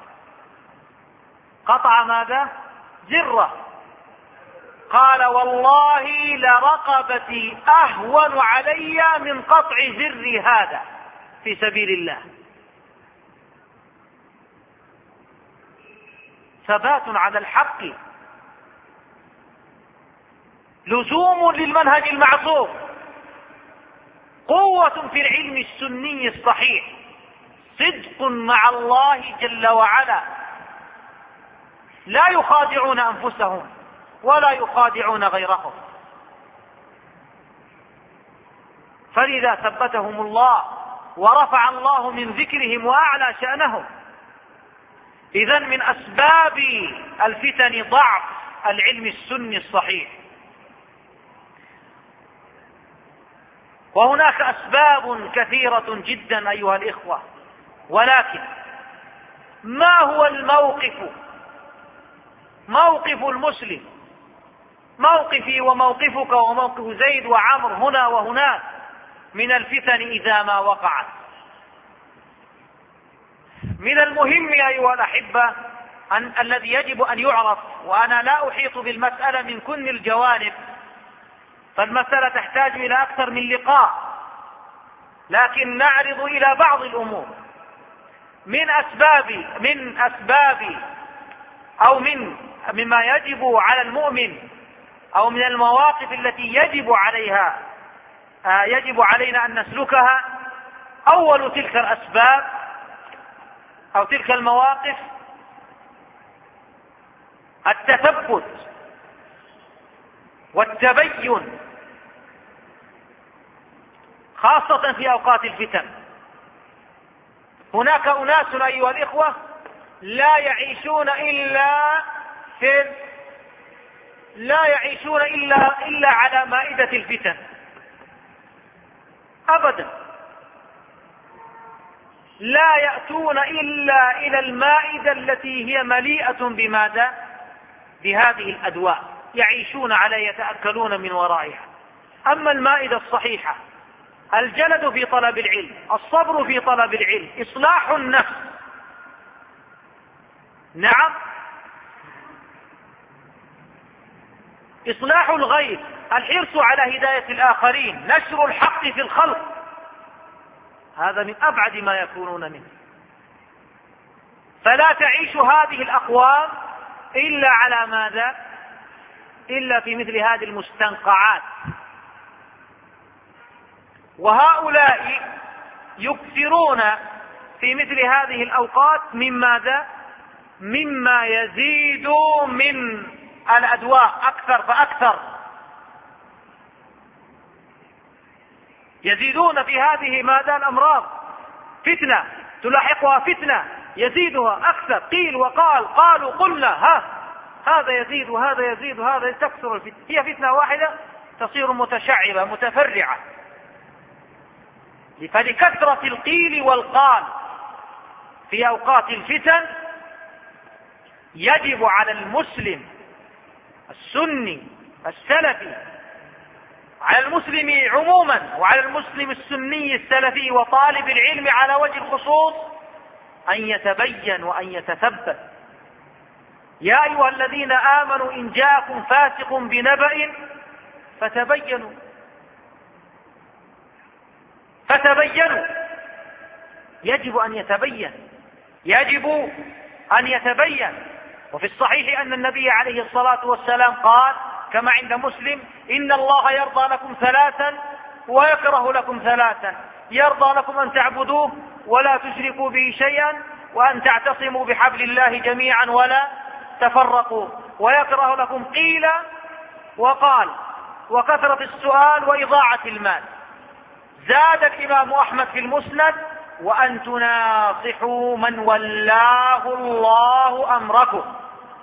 قطع ماذا؟ زره. قال والله لرقبتي أهون علي من قطع زري هذا في سبيل الله. ثبات على الحق، لزوم للمنهج المعصوم، قوة في العلم السني الصحيح، صدق مع الله جل وعلا، لا يخادعون أنفسهم ولا يخادعون غيرهم. فلذا ثبتهم الله ورفع الله من ذكرهم وأعلى شأنهم. إذن من أسباب الفتن ضعف العلم السني الصحيح. وهناك أسباب كثيرة جدا أيها الإخوة، ولكن ما هو الموقف، موقف المسلم، موقفي وموقفك وموقف زيد وعمر هنا وهناك من الفتن إذا ما وقعت؟ من المهم أيها الأحبة أن الذي يجب أن يعرف، وأنا لا أحيط بالمسألة من كل الجوانب، فالمسألة تحتاج إلى أكثر من لقاء، لكن نعرض إلى بعض الأمور. من أسباب من أسباب أو من مما يجب على المؤمن، أو من المواقف التي يجب عليها يجب علينا أن نسلكها، أول تلك الأسباب أو تلك المواقف التثبت والتبين، خاصة في أوقات الفتن. هناك أناس أيها الإخوة لا يعيشون إلا في لا يعيشون إلا إلا على مائدة الفتن أبدا، لا يأتون إلا إلى المائدة التي هي مليئة بماذا؟ بهذه الأدواء، يعيشون على يتأكلون من ورائها. أما المائدة الصحيحة، الجلد في طلب العلم، الصبر في طلب العلم، إصلاح النفس، نعم، إصلاح الغير، الحرص على هداية الآخرين، نشر الحق في الخلق، هذا من أبعد ما يكونون منه. فلا تعيش هذه الأقوام إلا على ماذا؟ إلا في مثل هذه المستنقعات. وهؤلاء يكثرون في مثل هذه الأوقات من ماذا؟ مما يزيد من الأدواء أكثر فأكثر، يزيدون في هذه ماذا؟ الأمراض، فتنة تلاحقها فتنة يزيدها أكثر، قيل وقال، قالوا قلنا، ها هذا يزيد وهذا يزيد وهذا تكثر الفتنة، هي فتنة واحدة تصير متشعبة متفرعة. فلكثرة القيل والقال في أوقات الفتن يجب على المسلم السني السلفي، على المسلم عموما وعلى المسلم السني السلفي وطالب العلم على وجه الخصوص، أن يتبين وأن يتثبت. يا أيها الذين آمنوا إن جاءكم فاسق بنبأ فتبينوا فتبينوا يجب أن يتبين يجب أن يتبين وفي الصحيح أن النبي عليه الصلاة والسلام قال كما عند مسلم: إن الله يرضى لكم ثلاثا ويكره لكم ثلاثا، يرضى لكم أن تعبدوه ولا تشركوا به شيئا، وأن تعتصموا بحبل الله جميعا ولا تفرقوا، ويكره لكم قيل وقال وكثرة السؤال وإضاعة المال. زاد الإمام أحمد في المسند: وأن تناصحوا من ولاه الله أمركم.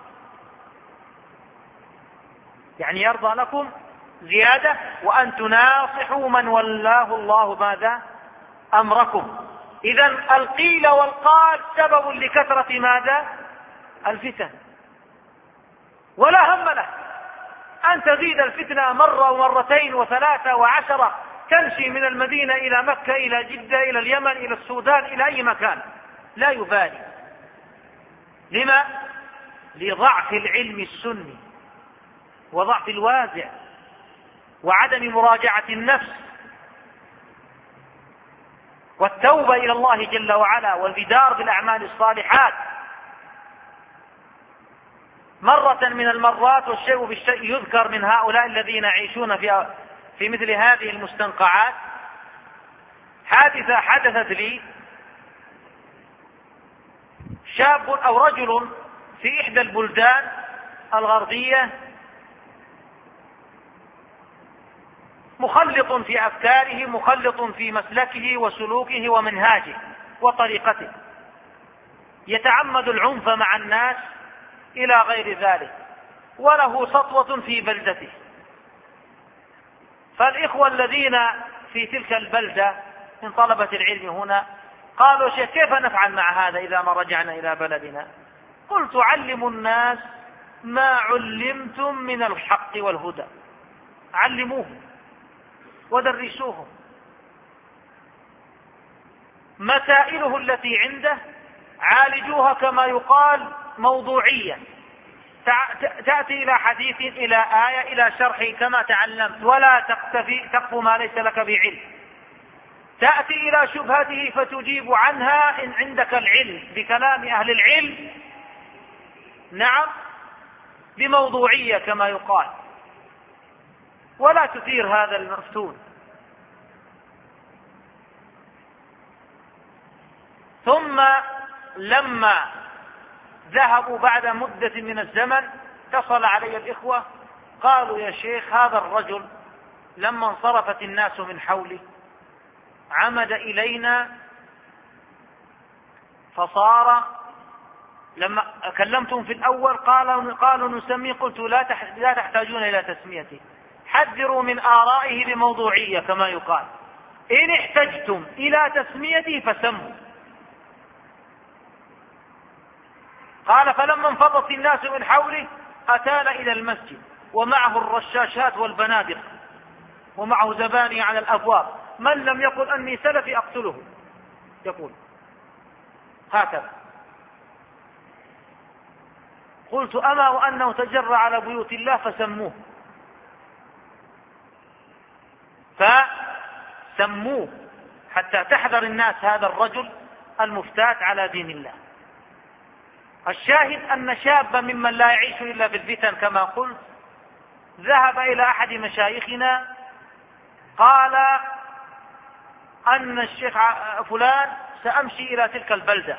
يعني يرضى لكم زيادة: وأن تناصحوا من ولاه الله ماذا؟ أمركم. إذن القيل والقال سبب لكثرة ماذا؟ الفتن، ولا هم له أن تزيد الفتنة مرة ومرتين وثلاثة وعشرة، تمشي من المدينة إلى مكة إلى جدة إلى اليمن إلى السودان إلى أي مكان، لا يبالي. لما؟ لضعف العلم السني وضعف الوازع وعدم مراجعة النفس والتوبة إلى الله جل وعلا والبدار بالأعمال الصالحات. مرة من المرات والشيء بالشيء يذكر من هؤلاء الذين يعيشون في في مثل هذه المستنقعات حادثة حدثت لي. شاب أو رجل في إحدى البلدان الغربية مخلط في أفكاره، مخلط في مسلكه وسلوكه ومنهاجه وطريقته، يتعمد العنف مع الناس إلى غير ذلك، وله سطوة في بلدته. فالإخوة الذين في تلك البلدة من طلبة العلم هنا قالوا: شيخ كيف نفعل مع هذا إذا ما رجعنا إلى بلدنا؟ قلت: علموا الناس ما علمتم من الحق والهدى، علموهم ودرسوهم مسائله التي عنده، عالجوها كما يقال موضوعيا، تأتي إلى حديث إلى آية إلى شرح كما تعلمت، ولا تقتفي تقف ما ليس لك بعلم. تأتي إلى شبهته فتجيب عنها إن عندك العلم بكلام أهل العلم، نعم، بموضوعية كما يقال، ولا تثير هذا المفتون. ثم لما ذهبوا بعد مدة من الزمن اتصل علي الإخوة قالوا: يا شيخ هذا الرجل لما انصرفت الناس من حوله عمد إلينا، فصار لما كلمتهم في الأول قالوا قالوا نسميه، قلت: لا لا تحتاجون إلى تسميته، حذروا من آرائه بموضوعية كما يقال، إن احتجتم إلى تسميته فسموا. قال: فلما انفضت الناس من حوله أتال إلى المسجد ومعه الرشاشات والبنادق ومعه زباني على الأبواب، من لم يقل أني سلفي أقتله، يقول هكذا. قلت: أما وأنه تجرى على بيوت الله فسموه، فسموه حتى تحذر الناس هذا الرجل المفتات على دين الله. الشاهد أن شابا ممن لا يعيش إلا بالفتن كما قلت ذهب إلى أحد مشايخنا قال أن الشيخ فلان سأمشي إلى تلك البلدة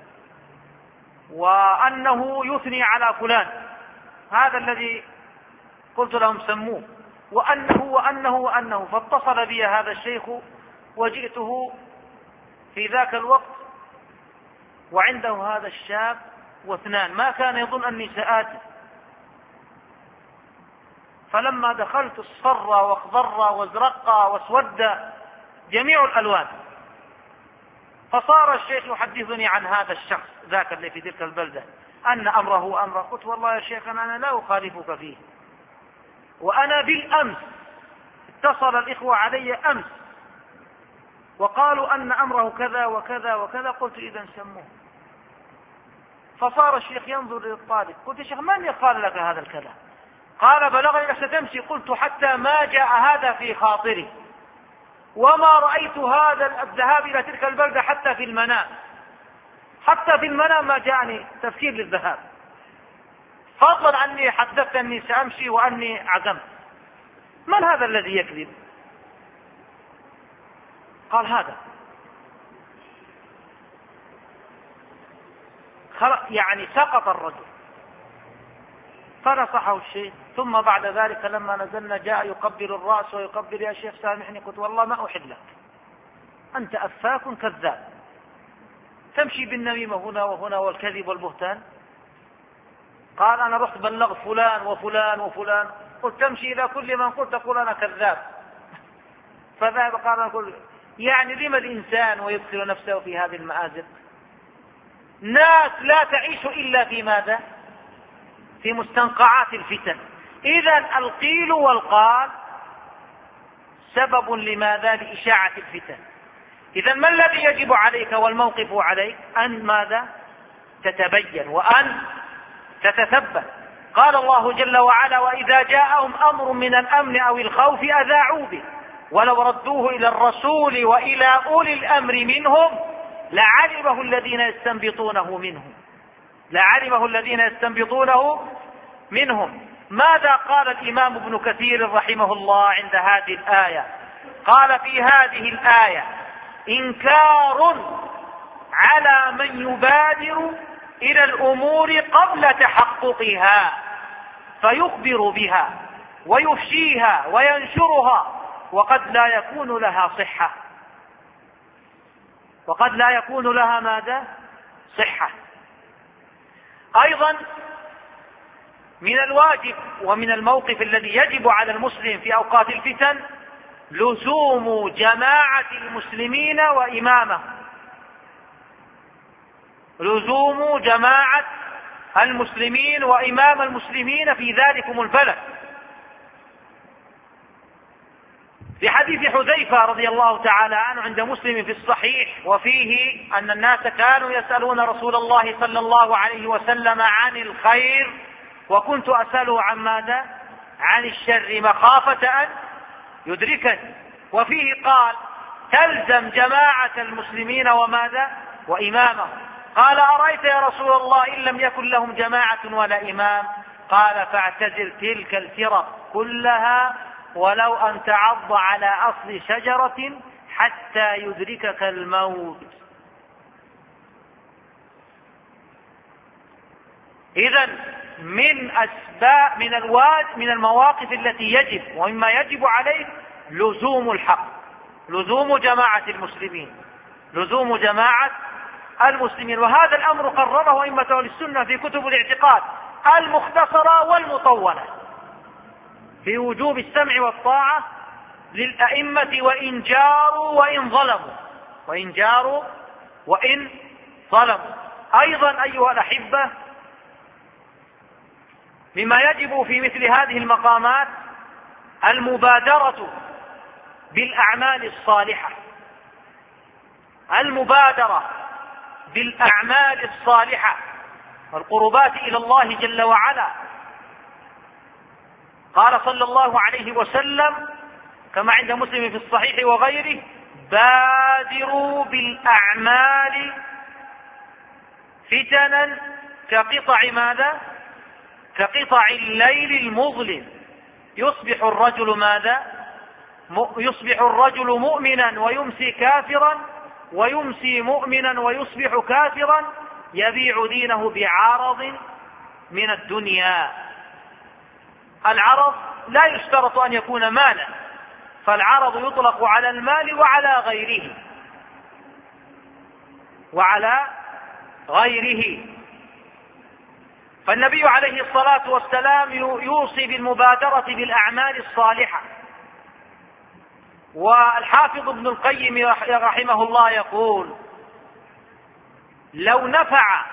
وأنه يثني على فلان، هذا الذي قلت لهم سموه، وأنه وأنه وأنه. فاتصل بي هذا الشيخ وجئته في ذاك الوقت وعنده هذا الشاب واثنان، ما كان يظن أني سآتي. فلما دخلت اصفر واخضر وازرق واسود جميع الألوان. فصار الشيخ يحدثني عن هذا الشخص ذاك اللي في تلك البلدة أن أمره أمره. قلت: والله يا شيخ أنا لا أخالفك فيه، وأنا بالأمس اتصل الإخوة علي أمس وقالوا أن أمره كذا وكذا وكذا. قلت: إذا سموه. فصار الشيخ ينظر إلى الطالب. قلت يا شيخ من قال لك هذا الكلام؟ قال بلغني أنك ستمشي. قلت حتى ما جاء هذا في خاطري، وما رأيت هذا الذهاب إلى تلك البلدة حتى في المنام، حتى في المنام ما جاءني تفكير للذهاب، فضلا عني حدثت أني سأمشي وأني عزمت. من هذا الذي يكذب؟ قال هذا. يعني سقط الرجل، فنصحه الشيخ. ثم بعد ذلك لما نزلنا جاء يقبل الرأس ويقبل يا شيخ سامحني. قلت والله ما أحل لك، أنت أفاك كذاب، تمشي بالنميمة هنا وهنا والكذب والبهتان. قال أنا رحت بلغت فلان وفلان وفلان. قلت تمشي إلى كل من قلت تقول أنا كذاب. فذهب قال أنا أقول يعني لما الإنسان ويدخل نفسه في هذه المآزق؟ ناس لا تعيش إلا في ماذا؟ في مستنقعات الفتن. إذن القيل والقال سبب لماذا؟ لإشاعة الفتن. إذن ما الذي يجب عليك والموقف عليك؟ أن ماذا؟ تتبين وأن تتثبت. قال الله جل وعلا وإذا جاءهم أمر من الأمن أو الخوف أذاعوا به ولو ردوه إلى الرسول وإلى أولي الأمر منهم لعلمه الذين يستنبطونه منهم لعلمه الذين يستنبطونه منهم. ماذا قال الإمام ابن كثير رحمه الله عند هذه الآية؟ قال في هذه الآية إنكار على من يبادر إلى الأمور قبل تحققها فيخبر بها ويفشيها وينشرها وقد لا يكون لها صحة وقد لا يكون لها ماذا؟ صحة. أيضا من الواجب ومن الموقف الذي يجب على المسلم في أوقات الفتن لزوم جماعة المسلمين وإمامه لزوم جماعة المسلمين وإمام المسلمين في ذلكم البلد. في حديث حذيفة رضي الله تعالى عنه عند مسلم في الصحيح وفيه أن الناس كانوا يسألون رسول الله صلى الله عليه وسلم عن الخير وكنت أسأله عن ماذا؟ عن الشر مخافة أن يدركني. وفيه قال تلزم جماعة المسلمين وماذا؟ وإمامهم. قال أرأيت يا رسول الله إن لم يكن لهم جماعة ولا إمام؟ قال فاعتزل تلك الفرق كلها ولو أن تعض على أصل شجرة حتى يدركك الموت. إذن من أسباب من الواجب من المواقف التي يجب ومما يجب عليه لزوم الحق لزوم جماعة المسلمين لزوم جماعة المسلمين. وهذا الأمر قرره أئمة أهل السنة في كتب الاعتقاد المختصرة والمطولة في وجوب السمع والطاعة للأئمة وإن جاروا وإن ظلموا وإن جاروا وإن ظلموا. أيضا أيها الأحبة مما يجب في مثل هذه المقامات المبادرة بالأعمال الصالحة المبادرة بالأعمال الصالحة والقربات إلى الله جل وعلا. قال صلى الله عليه وسلم كما عند مسلم في الصحيح وغيره بادروا بالأعمال فتنا كقطع ماذا؟ كقطع الليل المظلم يصبح الرجل ماذا؟ يصبح الرجل مؤمنا ويمسي كافرا ويمسي مؤمنا ويصبح كافرا يبيع دينه بعرض من الدنيا. العرض لا يشترط أن يكون مالا، فالعرض يطلق على المال وعلى غيره وعلى غيره. فالنبي عليه الصلاة والسلام يوصي بالمبادرة بالأعمال الصالحة. والحافظ ابن القيم رحمه الله يقول لو نفع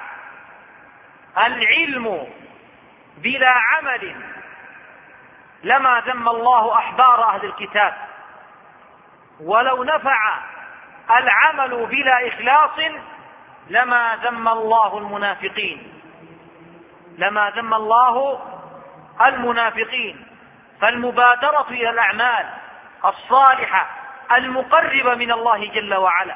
العلم بلا عمل لما ذم الله أحبار أهل الكتاب، ولو نفع العمل بلا إخلاص لما ذم الله المنافقين. لما ذم الله المنافقين. فالمبادرة إلى الأعمال الصالحة المقربة من الله جل وعلا.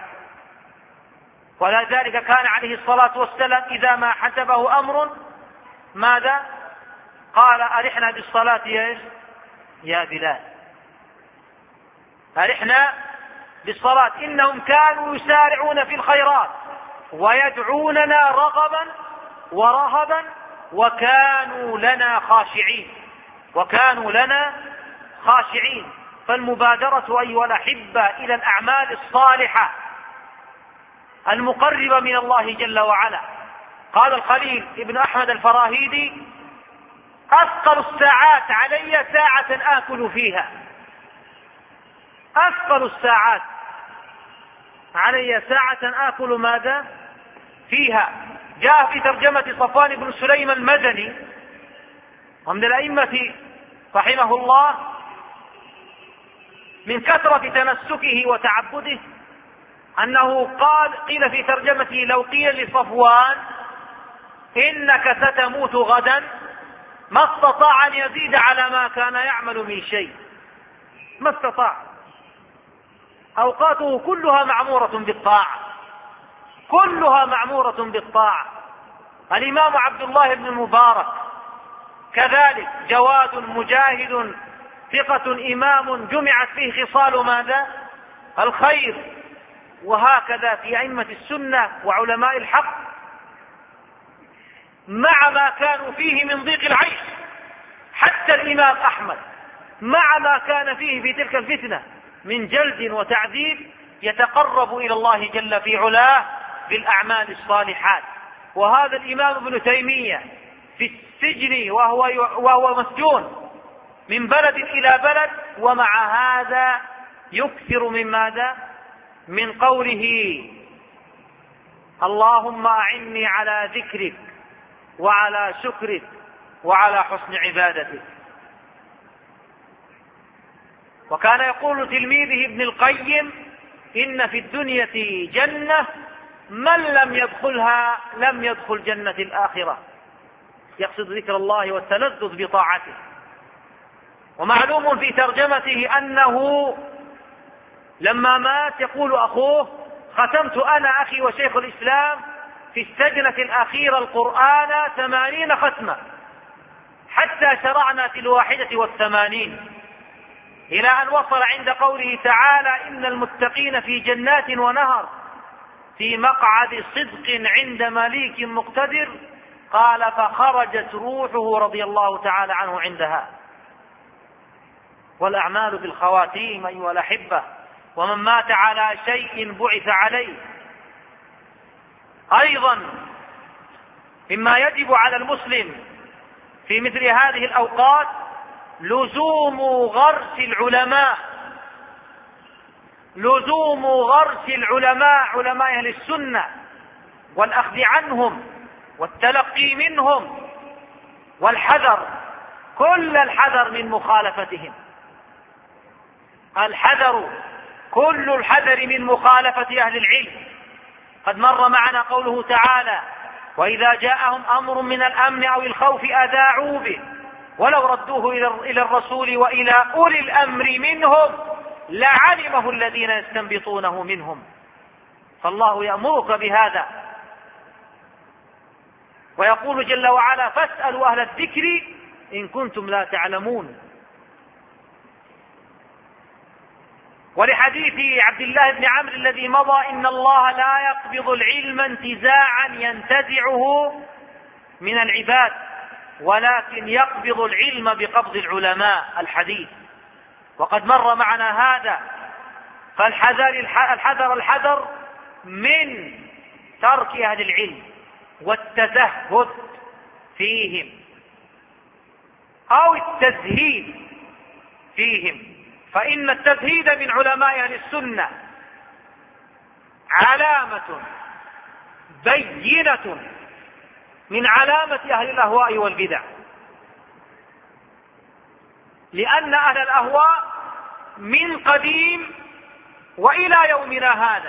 ولذلك كان عليه الصلاة والسلام إذا ما حسبه أمر ماذا قال؟ أرحنا بالصلاة يا يا بلال، أرحنا بالصلاة. إنهم كانوا يسارعون في الخيرات ويدعوننا رغبا ورهبا وكانوا لنا خاشعين وكانوا لنا خاشعين. فالمبادرة أيها الأحبة إلى الأعمال الصالحة المقربة من الله جل وعلا. قال الخليل ابن أحمد الفراهيدي: أثقل الساعات علي ساعة آكل فيها. أثقل الساعات علي ساعة آكل ماذا فيها. جاء في ترجمة صفوان بن سليم المدني ومن الأئمة رحمه الله من كثرة تمسكه وتعبده أنه قال قيل في ترجمته: لو قيل لصفوان إنك ستموت غدا ما استطاع أن يزيد على ما كان يعمل من شيء، ما استطاع. أوقاته كلها معمورة بالطاعة، كلها معمورة بالطاعة. الإمام عبد الله بن المبارك كذلك جواد مجاهد ثقة إمام جمعت فيه خصال ماذا؟ الخير. وهكذا في أئمة السنة وعلماء الحق مع ما كانوا فيه من ضيق العيش. حتى الإمام أحمد مع ما كان فيه في تلك الفتنة من جلد وتعذيب يتقرب إلى الله جل في علاه بالأعمال الصالحات. وهذا الإمام ابن تيمية في السجن وهو, وهو مسجون من بلد إلى بلد، ومع هذا يكثر من ماذا؟ من قوله: اللهم أعني على ذكرك وعلى شكرك وعلى حسن عبادتك. وكان يقول تلميذه ابن القيم: إن في الدنيا جنة من لم يدخلها لم يدخل جنة الآخرة. يقصد ذكر الله والتلذذ بطاعته. ومعلوم في ترجمته أنه لما مات يقول أخوه: ختمت أنا أخي وشيخ الإسلام في السجنة الأخيرة القرآن ثمانين ختمة حتى شرعنا في الواحدة والثمانين، إلى أن وصل عند قوله تعالى: إن المتقين في جنات ونهر في مقعد صدق عند مليك مقتدر. قال: فخرجت روحه رضي الله تعالى عنه عندها. والأعمال بالخواتيم أيها الأحبة، ومن مات على شيء بعث عليه. أيضا مما يجب على المسلم في مثل هذه الأوقات لزوم غرس العلماء، لزوم غرس العلماء علماء أهل السنة والأخذ عنهم والتلقي منهم والحذر، كل الحذر من مخالفتهم، الحذر كل الحذر من مخالفة أهل العلم. قد مر معنا قوله تعالى: وإذا جاءهم أمر من الأمن أو الخوف أذاعوا به ولو ردوه إلى الرسول وإلى أولي الأمر منهم لعلمه الذين يستنبطونه منهم. فالله يأمرك بهذا ويقول جل وعلا: فاسألوا أهل الذكر إن كنتم لا تعلمون. ولحديث عبد الله بن عمرو الذي مضى: إن الله لا يقبض العلم انتزاعا ينتزعه من العباد ولكن يقبض العلم بقبض العلماء. الحديث. وقد مر معنا هذا. فالحذر الحذر الحذر من ترك أهل العلم والتزهد فيهم أو التزهيد فيهم، فإن التزهيد من علماء أهل السنة علامة بينة من علامة أهل الأهواء والبدع، لأن أهل الأهواء من قديم وإلى يومنا هذا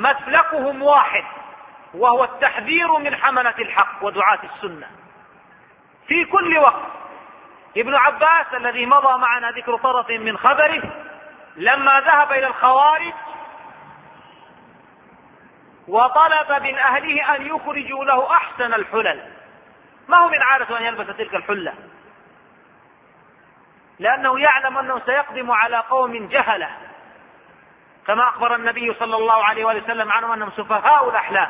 مسلكهم واحد، وهو التحذير من حملة الحق ودعاة السنة. في كل وقت. ابن عباس الذي مضى معنا ذكر طرف من خبره لما ذهب إلى الخوارج وطلب من أهله أن يخرجوا له أحسن الحلل، ما هو من عادة أن يلبس تلك الحلة، لأنه يعلم أنه سيقدم على قوم جهلة، كما أخبر النبي صلى الله عليه وآله وسلم عنهم أنهم سفهاء الأحلام.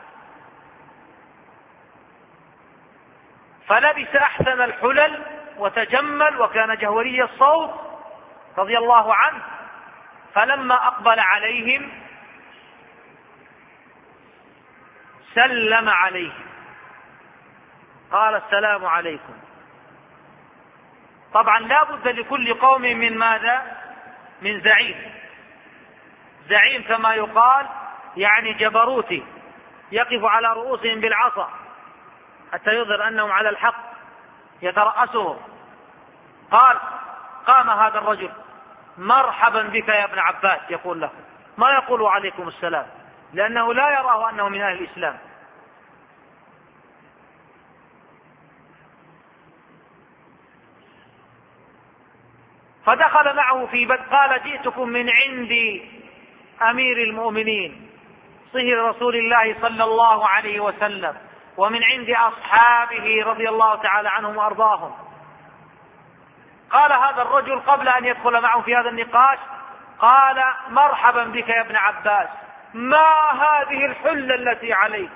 فلبس أحسن الحلل وتجمل، وكان جهوري الصوت رضي الله عنه. فلما أقبل عليهم سلم عليهم، قال السلام عليكم. طبعا لا بد لكل قوم من ماذا؟ من زعيم. زعيم كما يقال يعني جبروتي يقف على رؤوسهم بالعصا حتى يظهر أنهم على الحق، يترأسهم. قال قام هذا الرجل: مرحبا بك يا ابن عباس، يقول له، ما يقول عليكم السلام، لأنه لا يراه أنه من أهل الإسلام. فدخل معه في بيت، قال: جئتكم من عند أمير المؤمنين صهر رسول الله صلى الله عليه وسلم، ومن عند أصحابه رضي الله تعالى عنهم وأرضاهم. قال هذا الرجل قبل أن يدخل معهم في هذا النقاش، قال: مرحبا بك يا ابن عباس، ما هذه الحلة التي عليك؟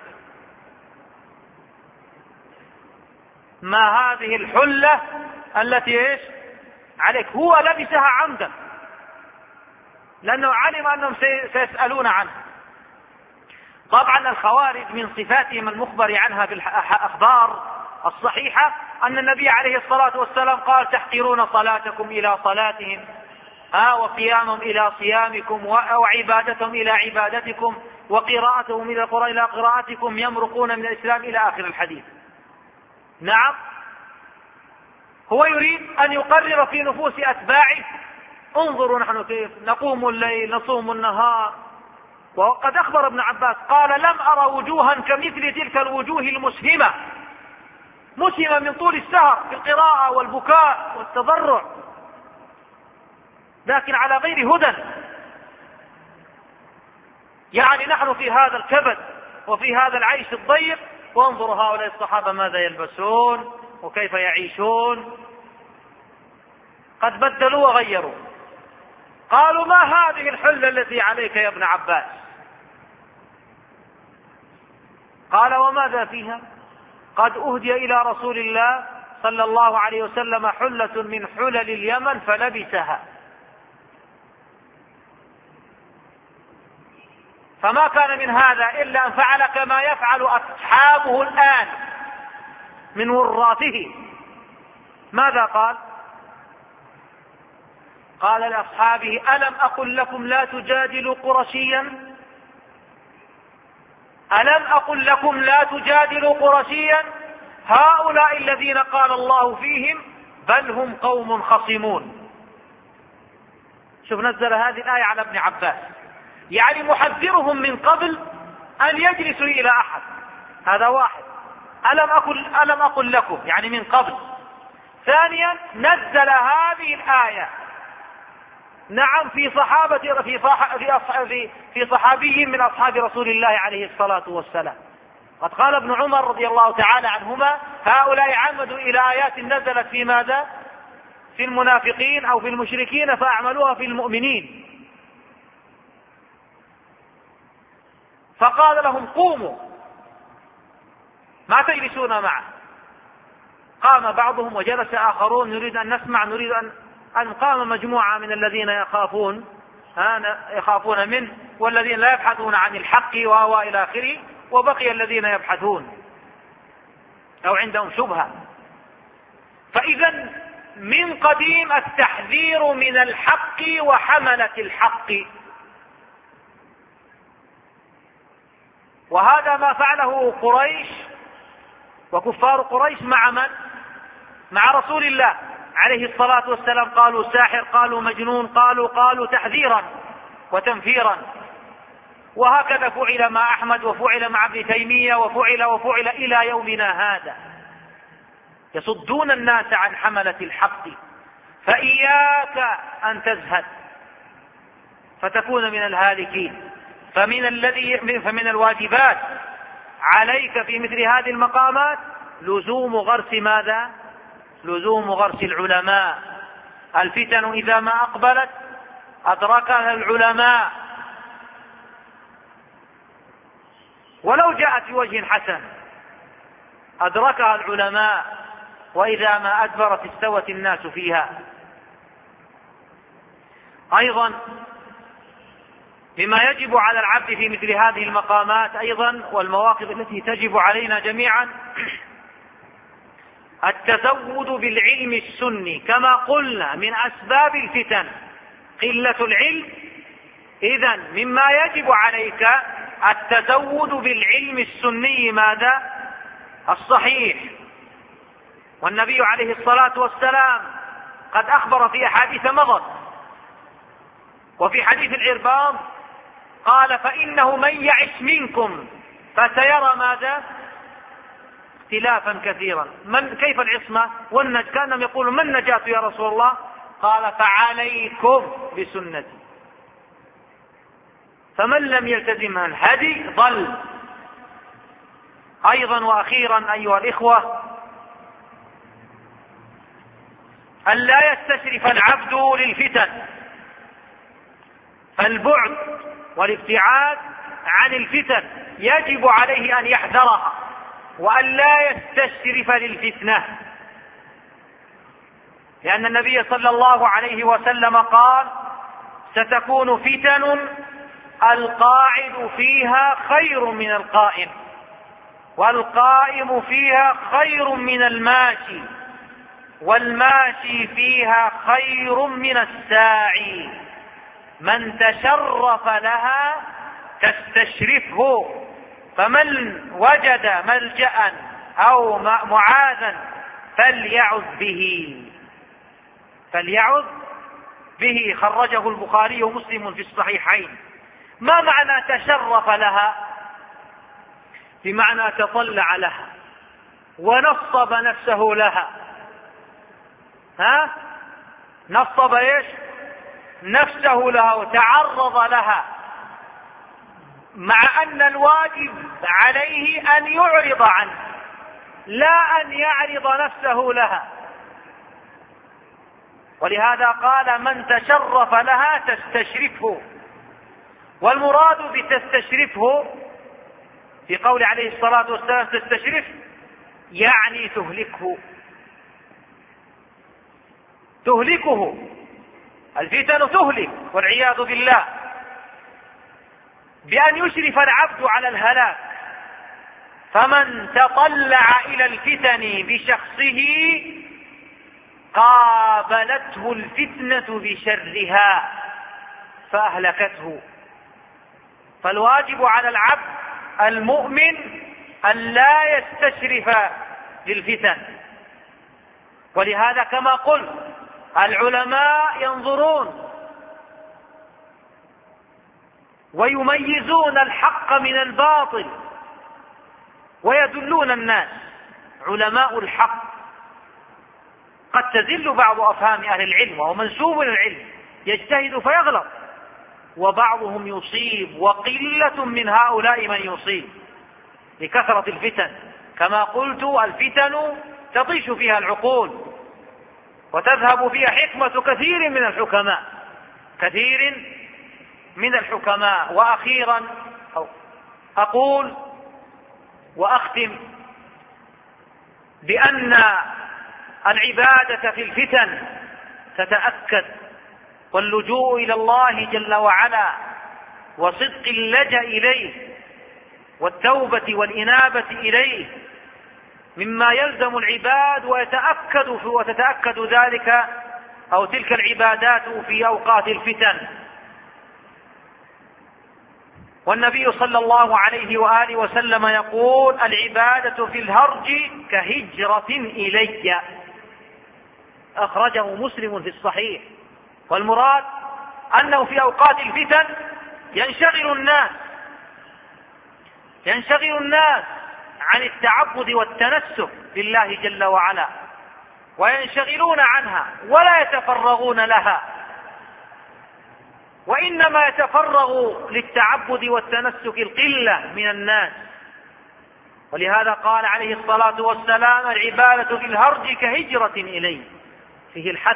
ما هذه الحلة التي إيش عليك؟ هو لبسها عمدا لأنه علم أنهم سيسألون عنه. طبعا الخوارج من صفاتهم المخبر عنها بالأخبار الصحيحة أن النبي عليه الصلاة والسلام قال: تحقرون صلاتكم إلى صلاتهم، ها وقيامهم إلى صيامكم، وعبادتهم إلى عبادتكم، وقراءتهم إلى إلى قراءتكم، يمرقون من الإسلام إلى آخر الحديث. نعم، هو يريد أن يقرر في نفوس أتباعه: انظروا نحن كيف نقوم الليل نصوم النهار. وقد أخبر ابن عباس قال: لم أرى وجوها كمثل تلك الوجوه المسهمة، مسهمة من طول السهر في القراءة والبكاء والتضرع، لكن على غير هدى. يعني نحن في هذا الكبد وفي هذا العيش الضيق، وانظروا هؤلاء الصحابة ماذا يلبسون وكيف يعيشون، قد بدلوا وغيروا. قالوا: ما هذه الحلة التي عليك يا ابن عباس؟ قال: وماذا فيها؟ قد أهدي إلى رسول الله صلى الله عليه وسلم حلة من حلل اليمن فلبسها، فما كان من هذا إلا أن فعل كما يفعل أصحابه الآن من وراثه. ماذا قال؟ قال لأصحابه: ألم أقل لكم لا تجادلوا قرشيا؟ ألم أقل لكم لا تجادلوا قرشيا؟ هؤلاء الذين قال الله فيهم بل هم قوم خصمون. شوف، نزل هذه الآية على ابن عباس، يعني محذرهم من قبل أن يجلسوا إلى أحد. هذا واحد. ألم أقل, ألم أقل لكم يعني من قبل. ثانيا نزل هذه الآية نعم في صحابة في صح في في صحابي من أصحاب رسول الله عليه الصلاة والسلام. قد قال ابن عمر رضي الله تعالى عنهما: هؤلاء عمدوا إلى آيات نزلت في ماذا؟ في المنافقين أو في المشركين فأعملوها في المؤمنين. فقال لهم: قوموا، ما تجلسون معه. قام بعضهم وجلس آخرون، نريد أن نسمع، نريد أن أن قام مجموعة من الذين يخافون يخافون منه، والذين لا يبحثون عن الحق وهو إلى آخره، وبقي الذين يبحثون أو عندهم شبهة. فإذا من قديم التحذير من الحق وحملة الحق، وهذا ما فعله قريش وكفار قريش مع من؟ مع رسول الله عليه الصلاة والسلام. قالوا ساحر، قالوا مجنون، قالوا قالوا تحذيرا وتنفيرا. وهكذا فعل مع أحمد، وفعل مع ابن تيمية، وفعل وفعل إلى يومنا هذا. يصدون الناس عن حملة الحق، فإياك أن تزهد فتكون من الهالكين. فمن الذي فمن الواجبات عليك في مثل هذه المقامات لزوم غرس ماذا؟ لزوم غرس العلماء. الفتن إذا ما أقبلت أدركها العلماء، ولو جاءت بوجه حسن أدركها العلماء، وإذا ما أدبرت استوت الناس فيها. أيضا بما يجب على العبد في مثل هذه المقامات أيضا والمواقف التي تجب علينا جميعا التزود بالعلم السني، كما قلنا من أسباب الفتن قلة العلم. إذن مما يجب عليك التزود بالعلم السني ماذا؟ الصحيح. والنبي عليه الصلاة والسلام قد أخبر في أحاديث مضت، وفي حديث العرباض قال: فإنه من يعش منكم فسيرى ماذا؟ اختلافا كثيرا. من كيف العصمة والنج؟ كانهم يقولون: من النجاة يا رسول الله؟ قال: فعليكم بسنتي، فمن لم يلتزم الهدي ضل. أيضا وأخيرا أيها الإخوة، أن لا يستشرف العبد للفتن، فالبعد والابتعاد عن الفتن يجب عليه أن يحذرها وأن لا يستشرف للفتنة، لأن النبي صلى الله عليه وسلم قال: ستكون فتن القاعد فيها خير من القائم، والقائم فيها خير من الماشي، والماشي فيها خير من الساعي. من تشرف لها تستشرفه، فمن وجد ملجأ أو معاذا فليعذ به فليعذ به خرجه البخاري ومسلم في الصحيحين. ما معنى تشرف لها؟ بمعنى تطلع لها ونصب نفسه لها. ها؟ نصب ايش؟ نفسه لها وتعرض لها، مع أن الواجب عليه أن يعرض عنه لا أن يعرض نفسه لها. ولهذا قال: من تشرف لها تستشرفه. والمراد بتستشرفه في قول عليه الصلاة والسلام تستشرف يعني تهلكه تهلكه الفتن تهلك والعياذ بالله، بأن يشرف العبد على الهلاك. فمن تطلع إلى الفتن بشخصه قابلته الفتنة بشرها فأهلكته. فالواجب على العبد المؤمن أن لا يستشرف للفتن. ولهذا كما قلت العلماء ينظرون ويميزون الحق من الباطل ويدلون الناس. علماء الحق قد تزل بعض أفهام أهل العلم وهو منسوب للعلم، يجتهد فيغلط، وبعضهم يصيب، وقلة من هؤلاء من يصيب لكثرة الفتن. كما قلت الفتن تطيش فيها العقول وتذهب فيها حكمة كثير من الحكماء كثير من الحكماء. وأخيرا أقول وأختم بأن العبادة في الفتن تتأكد، واللجوء إلى الله جل وعلا وصدق اللجأ إليه والتوبة والإنابة إليه مما يلزم العباد، ويتأكد وتتأكد ذلك أو تلك العبادات في أوقات الفتن. والنبي صلى الله عليه وآله وسلم يقول: العبادة في الهرج كهجرة إلي، أخرجه مسلم في الصحيح. والمراد أنه في أوقات الفتن ينشغل الناس ينشغل الناس عن التعبد والتنسك لله جل وعلا وينشغلون عنها ولا يتفرغون لها، وإنما يتفرغ للتعبد والتنسك القلة من الناس. ولهذا قال عليه الصلاة والسلام: العبادة بالهرج كهجرة إليه، فيه الحث.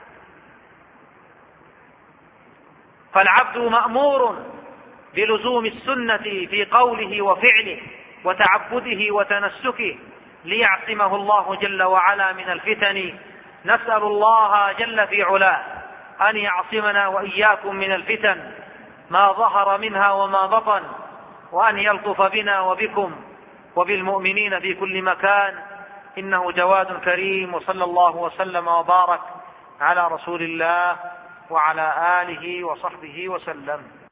فالعبد مأمور بلزوم السنة في قوله وفعله وتعبده وتنسكه ليعصمه الله جل وعلا من الفتن. نسأل الله جل في علاه أن يعصمنا وإياكم من الفتن ما ظهر منها وما بطن، وأن يلطف بنا وبكم وبالمؤمنين في كل مكان، إنه جواد كريم. وصلى الله وسلم وبارك على رسول الله وعلى آله وصحبه وسلم.